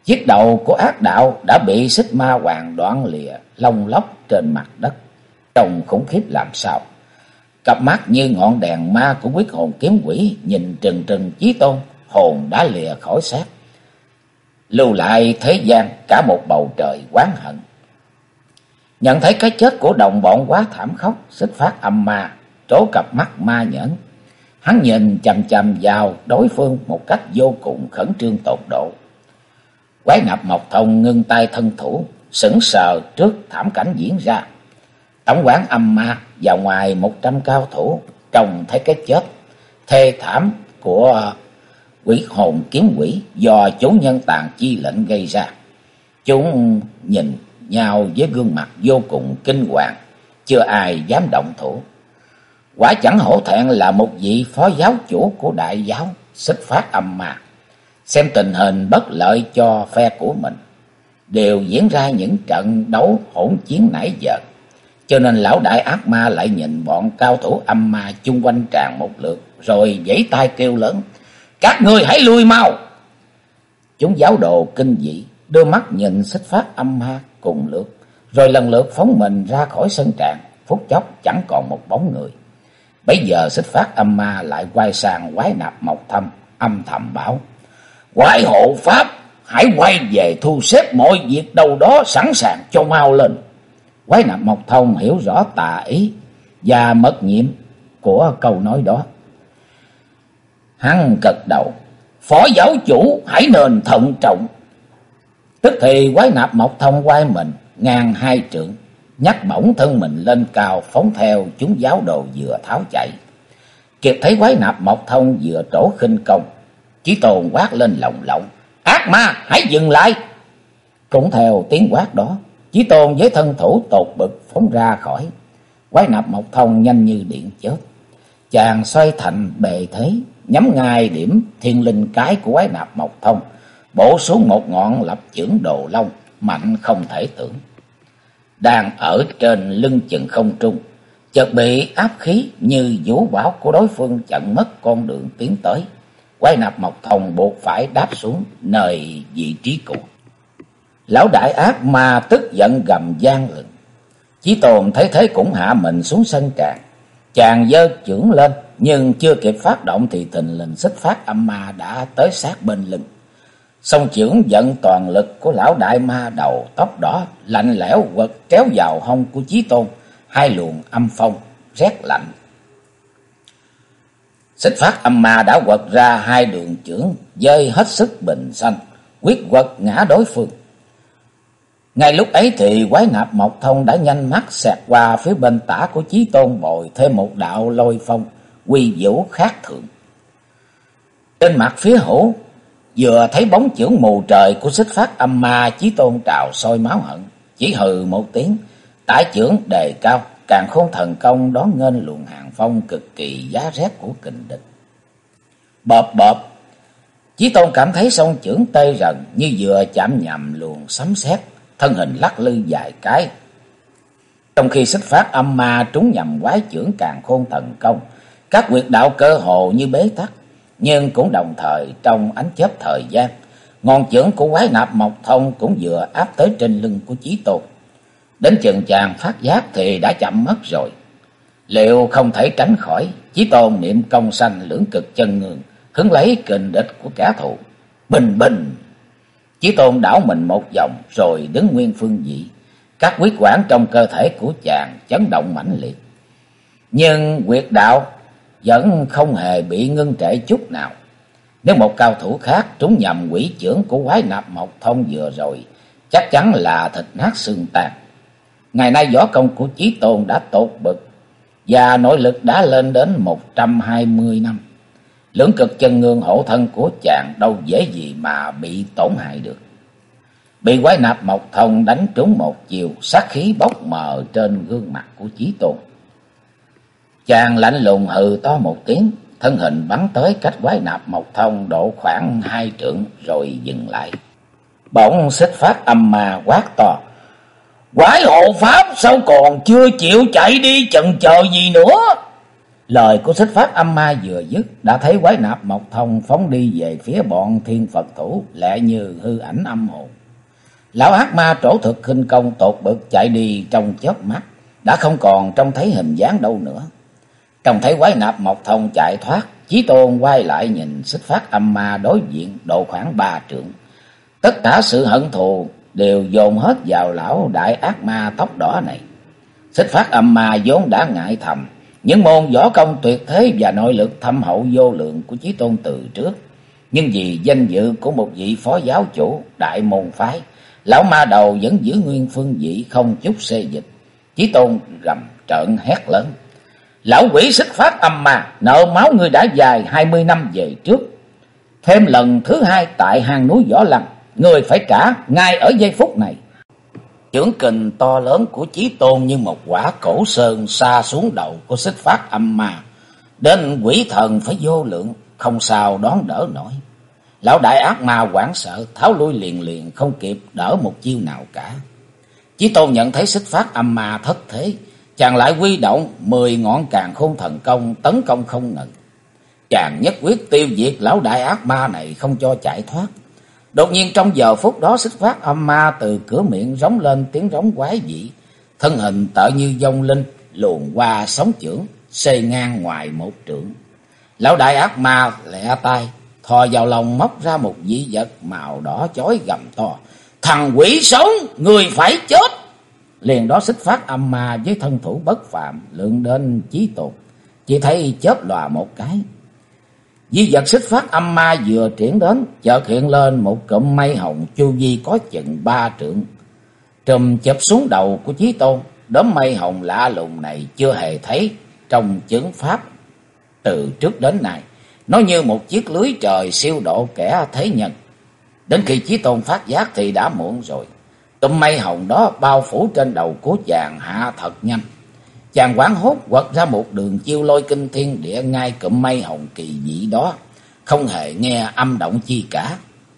Chiếc đầu của ác đạo đã bị xích ma hoàng đoạn lìa lông lóc trên mặt đất, trông khủng khiếp làm sao. Cặp mắt như ngọn đèn ma của Quyết Hồn Kiếm Quỷ nhìn trừng trừng Chí Tôn, hồn đã lìa khỏi xác, lưu lại thế gian cả một bầu trời oán hận. Nhận thấy cái chết của đồng bọn quá thảm khốc, Xích Phát Âm Ma trố cặp mắt ma nhẫn. Hắn nhìn chằm chằm vào đối phương một cách vô cùng khẩn trương tột độ. Quái Nạp Mộc Thông ngưng tay thân thủ, sững sờ trước thảm cảnh diễn ra. Tổng quán Âm Ma và ngoài 100 cao thủ trông thấy cái chết thê thảm của Quỷ Hồn Kiếm Quỷ do chủ nhân tàn chi lệnh gây ra. Chúng nhìn nhau với gương mặt vô cùng kinh hoàng, chưa ai dám động thủ. Quả chẳng hổ thẹn là một vị phó giáo chủ của đại giáo Xích Phát Âm Ma. Xem tình hình bất lợi cho phe của mình, đều diễn ra những trận đấu hỗn chiến nãy giờ, cho nên lão đại ác ma lại nhìn bọn cao thủ âm ma chung quanh tràn một lượt, rồi giãy tay kêu lớn: "Các ngươi hãy lui mau!" Chúng giáo đồ kinh dị đưa mắt nhìn Xích Phát Âm Ma cùng lượt, rồi lần lượt phóng mình ra khỏi sân tràng. Phút chốc chẳng còn một bóng người. Bấy giờ Xích Phát Âm Ma lại quay sang Quái Nạp Mộc Thông, âm thầm bảo: "Quái hộ pháp, hãy quay về thu xếp mọi việc đâu đó sẵn sàng cho mau lên." Quái Nạp Mộc Thông hiểu rõ tà ý và mật nhiệm của câu nói đó. Hắn gật đầu: "Phó giáo chủ hãy nên thận trọng." Tức thì Quái Nạp Mộc Thông quay mình ngang 2 trượng, nhấc bổng thân mình lên cao, phóng theo chúng giáo đồ vừa tháo chạy. Kịp thấy Quái Nạp Mộc Thông vừa trổ khinh công, Chí Tôn quát lên lồng lộng: "Ác ma, hãy dừng lại!" Cũng theo tiếng quát đó, Chí Tôn với thân thủ tột bực phóng ra khỏi. Quái Nạp Mộc Thông nhanh như điện chớp, chàng xoay thành bề thế, nhắm ngay điểm thiên linh cái của Quái Nạp Mộc Thông, bổ xuống một ngọn lập chưởng đồ long mạnh không thể tưởng. Đang ở trên lưng chừng không trung, chợt bị áp khí như vũ bão của đối phương chặn mất con đường tiến tới. Quái Nạp Mộc Thông buộc phải đáp xuống nơi vị trí cũ. Lão đại ác ma tức giận gầm gian lừng. Chí Tôn thấy thế cũng hạ mình xuống sân tràng. Chàng giơ chưởng lên, nhưng chưa kịp phát động thì thình lình Xích Phát Âm Ma đã tới sát bên lưng. Song chưởng vận toàn lực của lão đại ma đầu tóc đỏ lạnh lẽo quật kéo vào hông của Chí Tôn, 2 luồng âm phong rét lạnh. Xích Phát Âm Ma đã quật ra 2 đường chưởng dơi hết sức bình xanh, quyết quật ngã đối phương. Ngay lúc ấy thì Quái Nạp Mộc Thông đã nhanh mắt xẹt qua phía bên tả của Chí Tôn, bồi thêm một đạo lôi phong quy vũ khác thường. Trên mặt phía hữu vừa thấy bóng chưởng mù trời của Xích Phát Âm Ma, Chí Tôn trào sôi máu hận, chỉ hừ một tiếng, tả chưởng đề cao, Càn Khôn Thần Công đón nghênh luồng hàng phong cực kỳ giá rét của kình địch. Bợp bợp, Chí Tôn cảm thấy song chưởng tê rần như vừa chạm nhầm luồng sấm sét, thân hình lắc lư vài cái. Trong khi Xích Phát Âm Ma trúng nhầm quái chưởng Càn Khôn Thần Công, các huyệt đạo cơ hồ như bế tắc, nhưng cũng đồng thời trong ánh chớp thời gian, ngọn chưởng của Quái Nạp Mộc Thông cũng vừa áp tới trên lưng của Chí Tôn. Đến chừng chàng phát giác thì đã chậm mất rồi. Liệu không thể tránh khỏi, Chí Tôn niệm công sanh lưỡng cực chân ngương, hứng lấy kình địch của kẻ thù. Bình bình, Chí Tôn đảo mình một vòng rồi đứng nguyên phương vị. Các huyết quản trong cơ thể của chàng chấn động mãnh liệt, nhưng huyệt đạo vẫn không hề bị ngưng trệ chút nào. Nếu một cao thủ khác trúng nhầm quỷ chưởng của Quái Nạp Mộc Thông vừa rồi, chắc chắn là thịt nát xương tan. Ngày nay võ công của Chí Tôn đã tột bực và nội lực đã lên đến 120 năm. Lưỡng cực chân ngương hộ thân của chàng đâu dễ gì mà bị tổn hại được. Bị Quái Nạp Mộc Thông đánh trúng một chiều, sát khí bốc mờ trên gương mặt của Chí Tôn. Chàng lạnh lùng hừ to một tiếng, thân hình bắn tới cách Quái Nạp Mộc Thông độ khoảng 2 trượng rồi dừng lại. Bỗng Xích Phát Âm Ma quát to: "Quái hộ pháp, sao còn chưa chịu chạy đi, chần chờ gì nữa?" Lời của Xích Phát Âm Ma vừa dứt, đã thấy Quái Nạp Mộc Thông phóng đi về phía bọn Thiên Phật thủ, lẹ như hư ảnh âm hồn. Lão ác ma trổ thực khinh công tột bực chạy đi trong chớp mắt, đã không còn trông thấy hình dáng đâu nữa. Trông thấy Quái Nạp Mộc Thông chạy thoát, Chí Tôn quay lại nhìn Xích Phát Âm Ma đối diện độ khoảng 3 trượng. Tất cả sự hận thù đều dồn hết vào lão đại ác ma tóc đỏ này. Xích Phát Âm Ma vốn đã ngại thầm những môn võ công tuyệt thế và nội lực thâm hậu vô lượng của Chí Tôn từ trước, nhưng vì danh dự của một vị phó giáo chủ đại môn phái, lão ma đầu vẫn giữ nguyên phương vị không chút xê dịch. Chí Tôn gầm trợn hét lớn: "Lão quỷ Xích Phát Âm Ma, nợ máu ngươi đã dài 20 năm về trước, thêm lần thứ hai tại hang núi Võ Lâm, ngươi phải trả ngay ở giây phút này." Chưởng kình to lớn của Chí Tôn như một quả cổ sơn sa xuống đầu của Xích Phát Âm Ma, đến quỷ thần phải vô lượng, không sao đón đỡ nổi. Lão đại ác ma hoảng sợ tháo lui liền liền, không kịp đỡ một chiêu nào cả. Chí Tôn nhận thấy Xích Phát Âm Ma thất thế, chàng lại huy động 10 ngọn càn khôn thần công tấn công không ngừng. Chàng nhất quyết tiêu diệt lão đại ác ma này, không cho chạy thoát. Đột nhiên trong giờ phút đó, Xích Phát Âm Ma từ cửa miệng rống lên tiếng rống quái dị, thân hình tợ như vong linh luồn qua sóng chưởng, xê ngang ngoài 1 trượng. Lão đại ác ma lẹ tay thò vào lòng móc ra một dị vật màu đỏ chói gầm to: "Thằng quỷ sống, người phải chết!" Liền đó Xích Phát Âm Ma với thân thủ bất phàm lượn đến Chí Tôn, chỉ thấy chớp lòa một cái, di vật Xích Phát Âm Ma vừa triển đến, chợt hiện lên một cụm mây hồng chu vi có chừng 3 trượng, trùm chụp xuống đầu của Chí Tôn. Đốm mây hồng lạ lùng này chưa hề thấy trong chướng pháp từ trước đến nay, nó như một chiếc lưới trời siêu độ kẻ thế nhân. Đến khi Chí Tôn phát giác thì đã muộn rồi. Cụm mây hồng đó bao phủ trên đầu của chàng hạ thật nhanh. Chàng hoảng hốt quật ra một đường chiêu lôi kinh thiên địa ngay cụm mây hồng kỳ dị đó, không hề nghe âm động chi cả.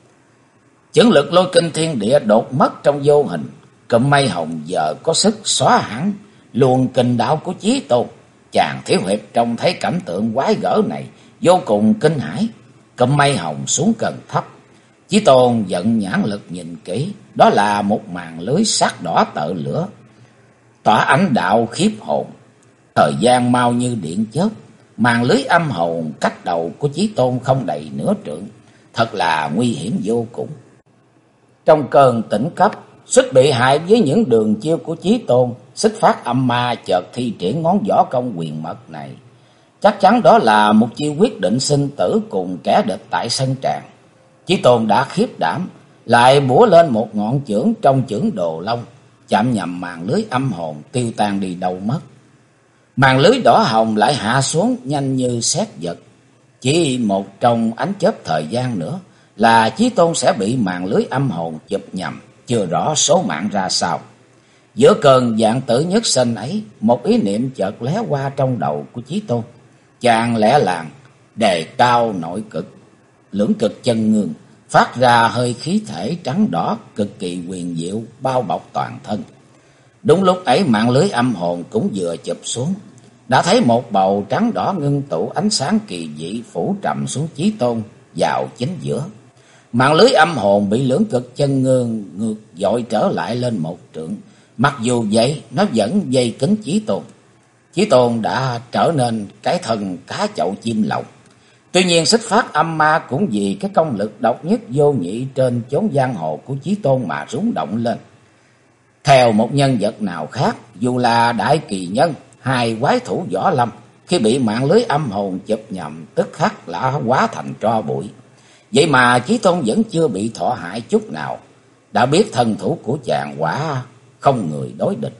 Chưởng lực lôi kinh thiên địa đột mất trong vô hình. Cụm mây hồng giờ có sức xóa hẳn luồng kình đạo của Chí Tôn. Chàng Thiếu Hiệp trông thấy cảnh tượng quái gở này vô cùng kinh hãi. Cụm mây hồng xuống cần thấp, Chí Tôn giận nhãn lực nhìn kỹ, đó là một màn lưới sắc đỏ tợ lửa, tỏa ánh đạo khiếp hồn. Thời gian mau như điện chớp, màn lưới âm hồn cách đầu của Chí Tôn không đầy nửa trượng, thật là nguy hiểm vô cùng. Trong cơn tỉnh cấp, suýt bị hại với những đường chiêu của Chí Tôn, Xích Phát Âm Ma chợt thi triển ngón võ công quyền mật này. Chắc chắn đó là một chiêu quyết định sinh tử cùng kẻ địch tại sân tràng. Chí Tôn đã khiếp đảm, lại bủa lên một ngọn chưởng trong chưởng Đồ Long, chạm nhầm màn lưới âm hồn tiêu tan đi đâu mất. Màn lưới đỏ hồng lại hạ xuống nhanh như sét giật. Chỉ một trong ánh chớp thời gian nữa là Chí Tôn sẽ bị màn lưới âm hồn chụp nhầm, chưa rõ số mạng ra sao. Giữa cơn vạn tử nhất sinh ấy, một ý niệm chợt lóe qua trong đầu của Chí Tôn. Chàng lẻ làng đề cao nội cực, lưỡng cực chân ngương, phát ra hơi khí thể trắng đỏ cực kỳ huyền diệu bao bọc toàn thân. Đúng lúc ấy mạng lưới âm hồn cũng vừa chụp xuống, đã thấy một bầu trắng đỏ ngưng tụ ánh sáng kỳ dị phủ trầm xuống Chí Tôn vào chính giữa. Mạng lưới âm hồn bị lưỡng cực chân ngương ngược dội trở lại lên 1 trượng, mặc dù vậy nó vẫn dây kín Chí Tôn. Chí Tôn đã trở nên cái thân cá chậu chim lồng. Tuy nhiên Xích Phát Âm Ma cũng vì cái công lực độc nhất vô nhị trên chốn giang hồ của Chí Tôn mà rúng động lên. Theo một nhân vật nào khác, dù là đại kỳ nhân hay quái thủ võ lâm, khi bị mạng lưới âm hồn chụp nhầm tức khắc đã hóa thành tro bụi. Vậy mà Chí Tôn vẫn chưa bị thọ hại chút nào, đã biết thân thủ của chàng quả không người đối địch.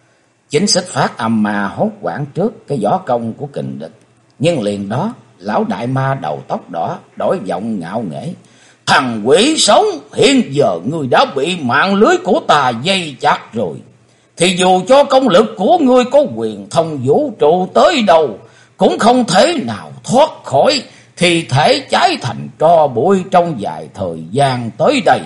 Chính Xích Phát Âm Ma hốt hoảng trước cái võ công của kình địch, nhưng liền đó lão đại ma đầu tóc đỏ đổi giọng ngạo nghễ: "Thằng quỷ sống, hiện giờ ngươi đã bị mạng lưới của ta dây chặt rồi, thì dù cho công lực của ngươi có quyền thông vũ trụ tới đâu, cũng không thể nào thoát khỏi thi thể cháy thành tro bụi trong vài thời gian tới đây.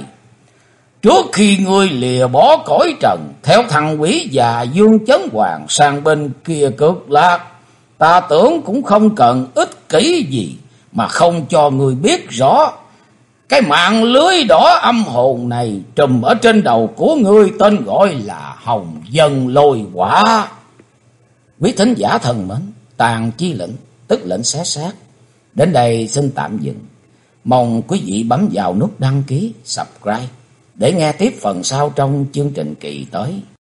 Trước khi ngươi lìa bỏ cõi trần, theo thằng quỷ già Dương Chấn Hoàng sang bên kia cực lạc, ta tưởng cũng không cần ích kỷ gì mà không cho người biết rõ. Cái mạng lưới đỏ âm hồn này trùm ở trên đầu của ngươi tên gọi là Hồng Dân Lôi Quả. Quý thính giả thân mến, Tàn Chi Lệnh tức lệnh xé xác đến đây xin tạm dừng. Mong quý vị bấm vào nút đăng ký, subscribe để nghe tiếp phần sau trong chương trình kỳ tới.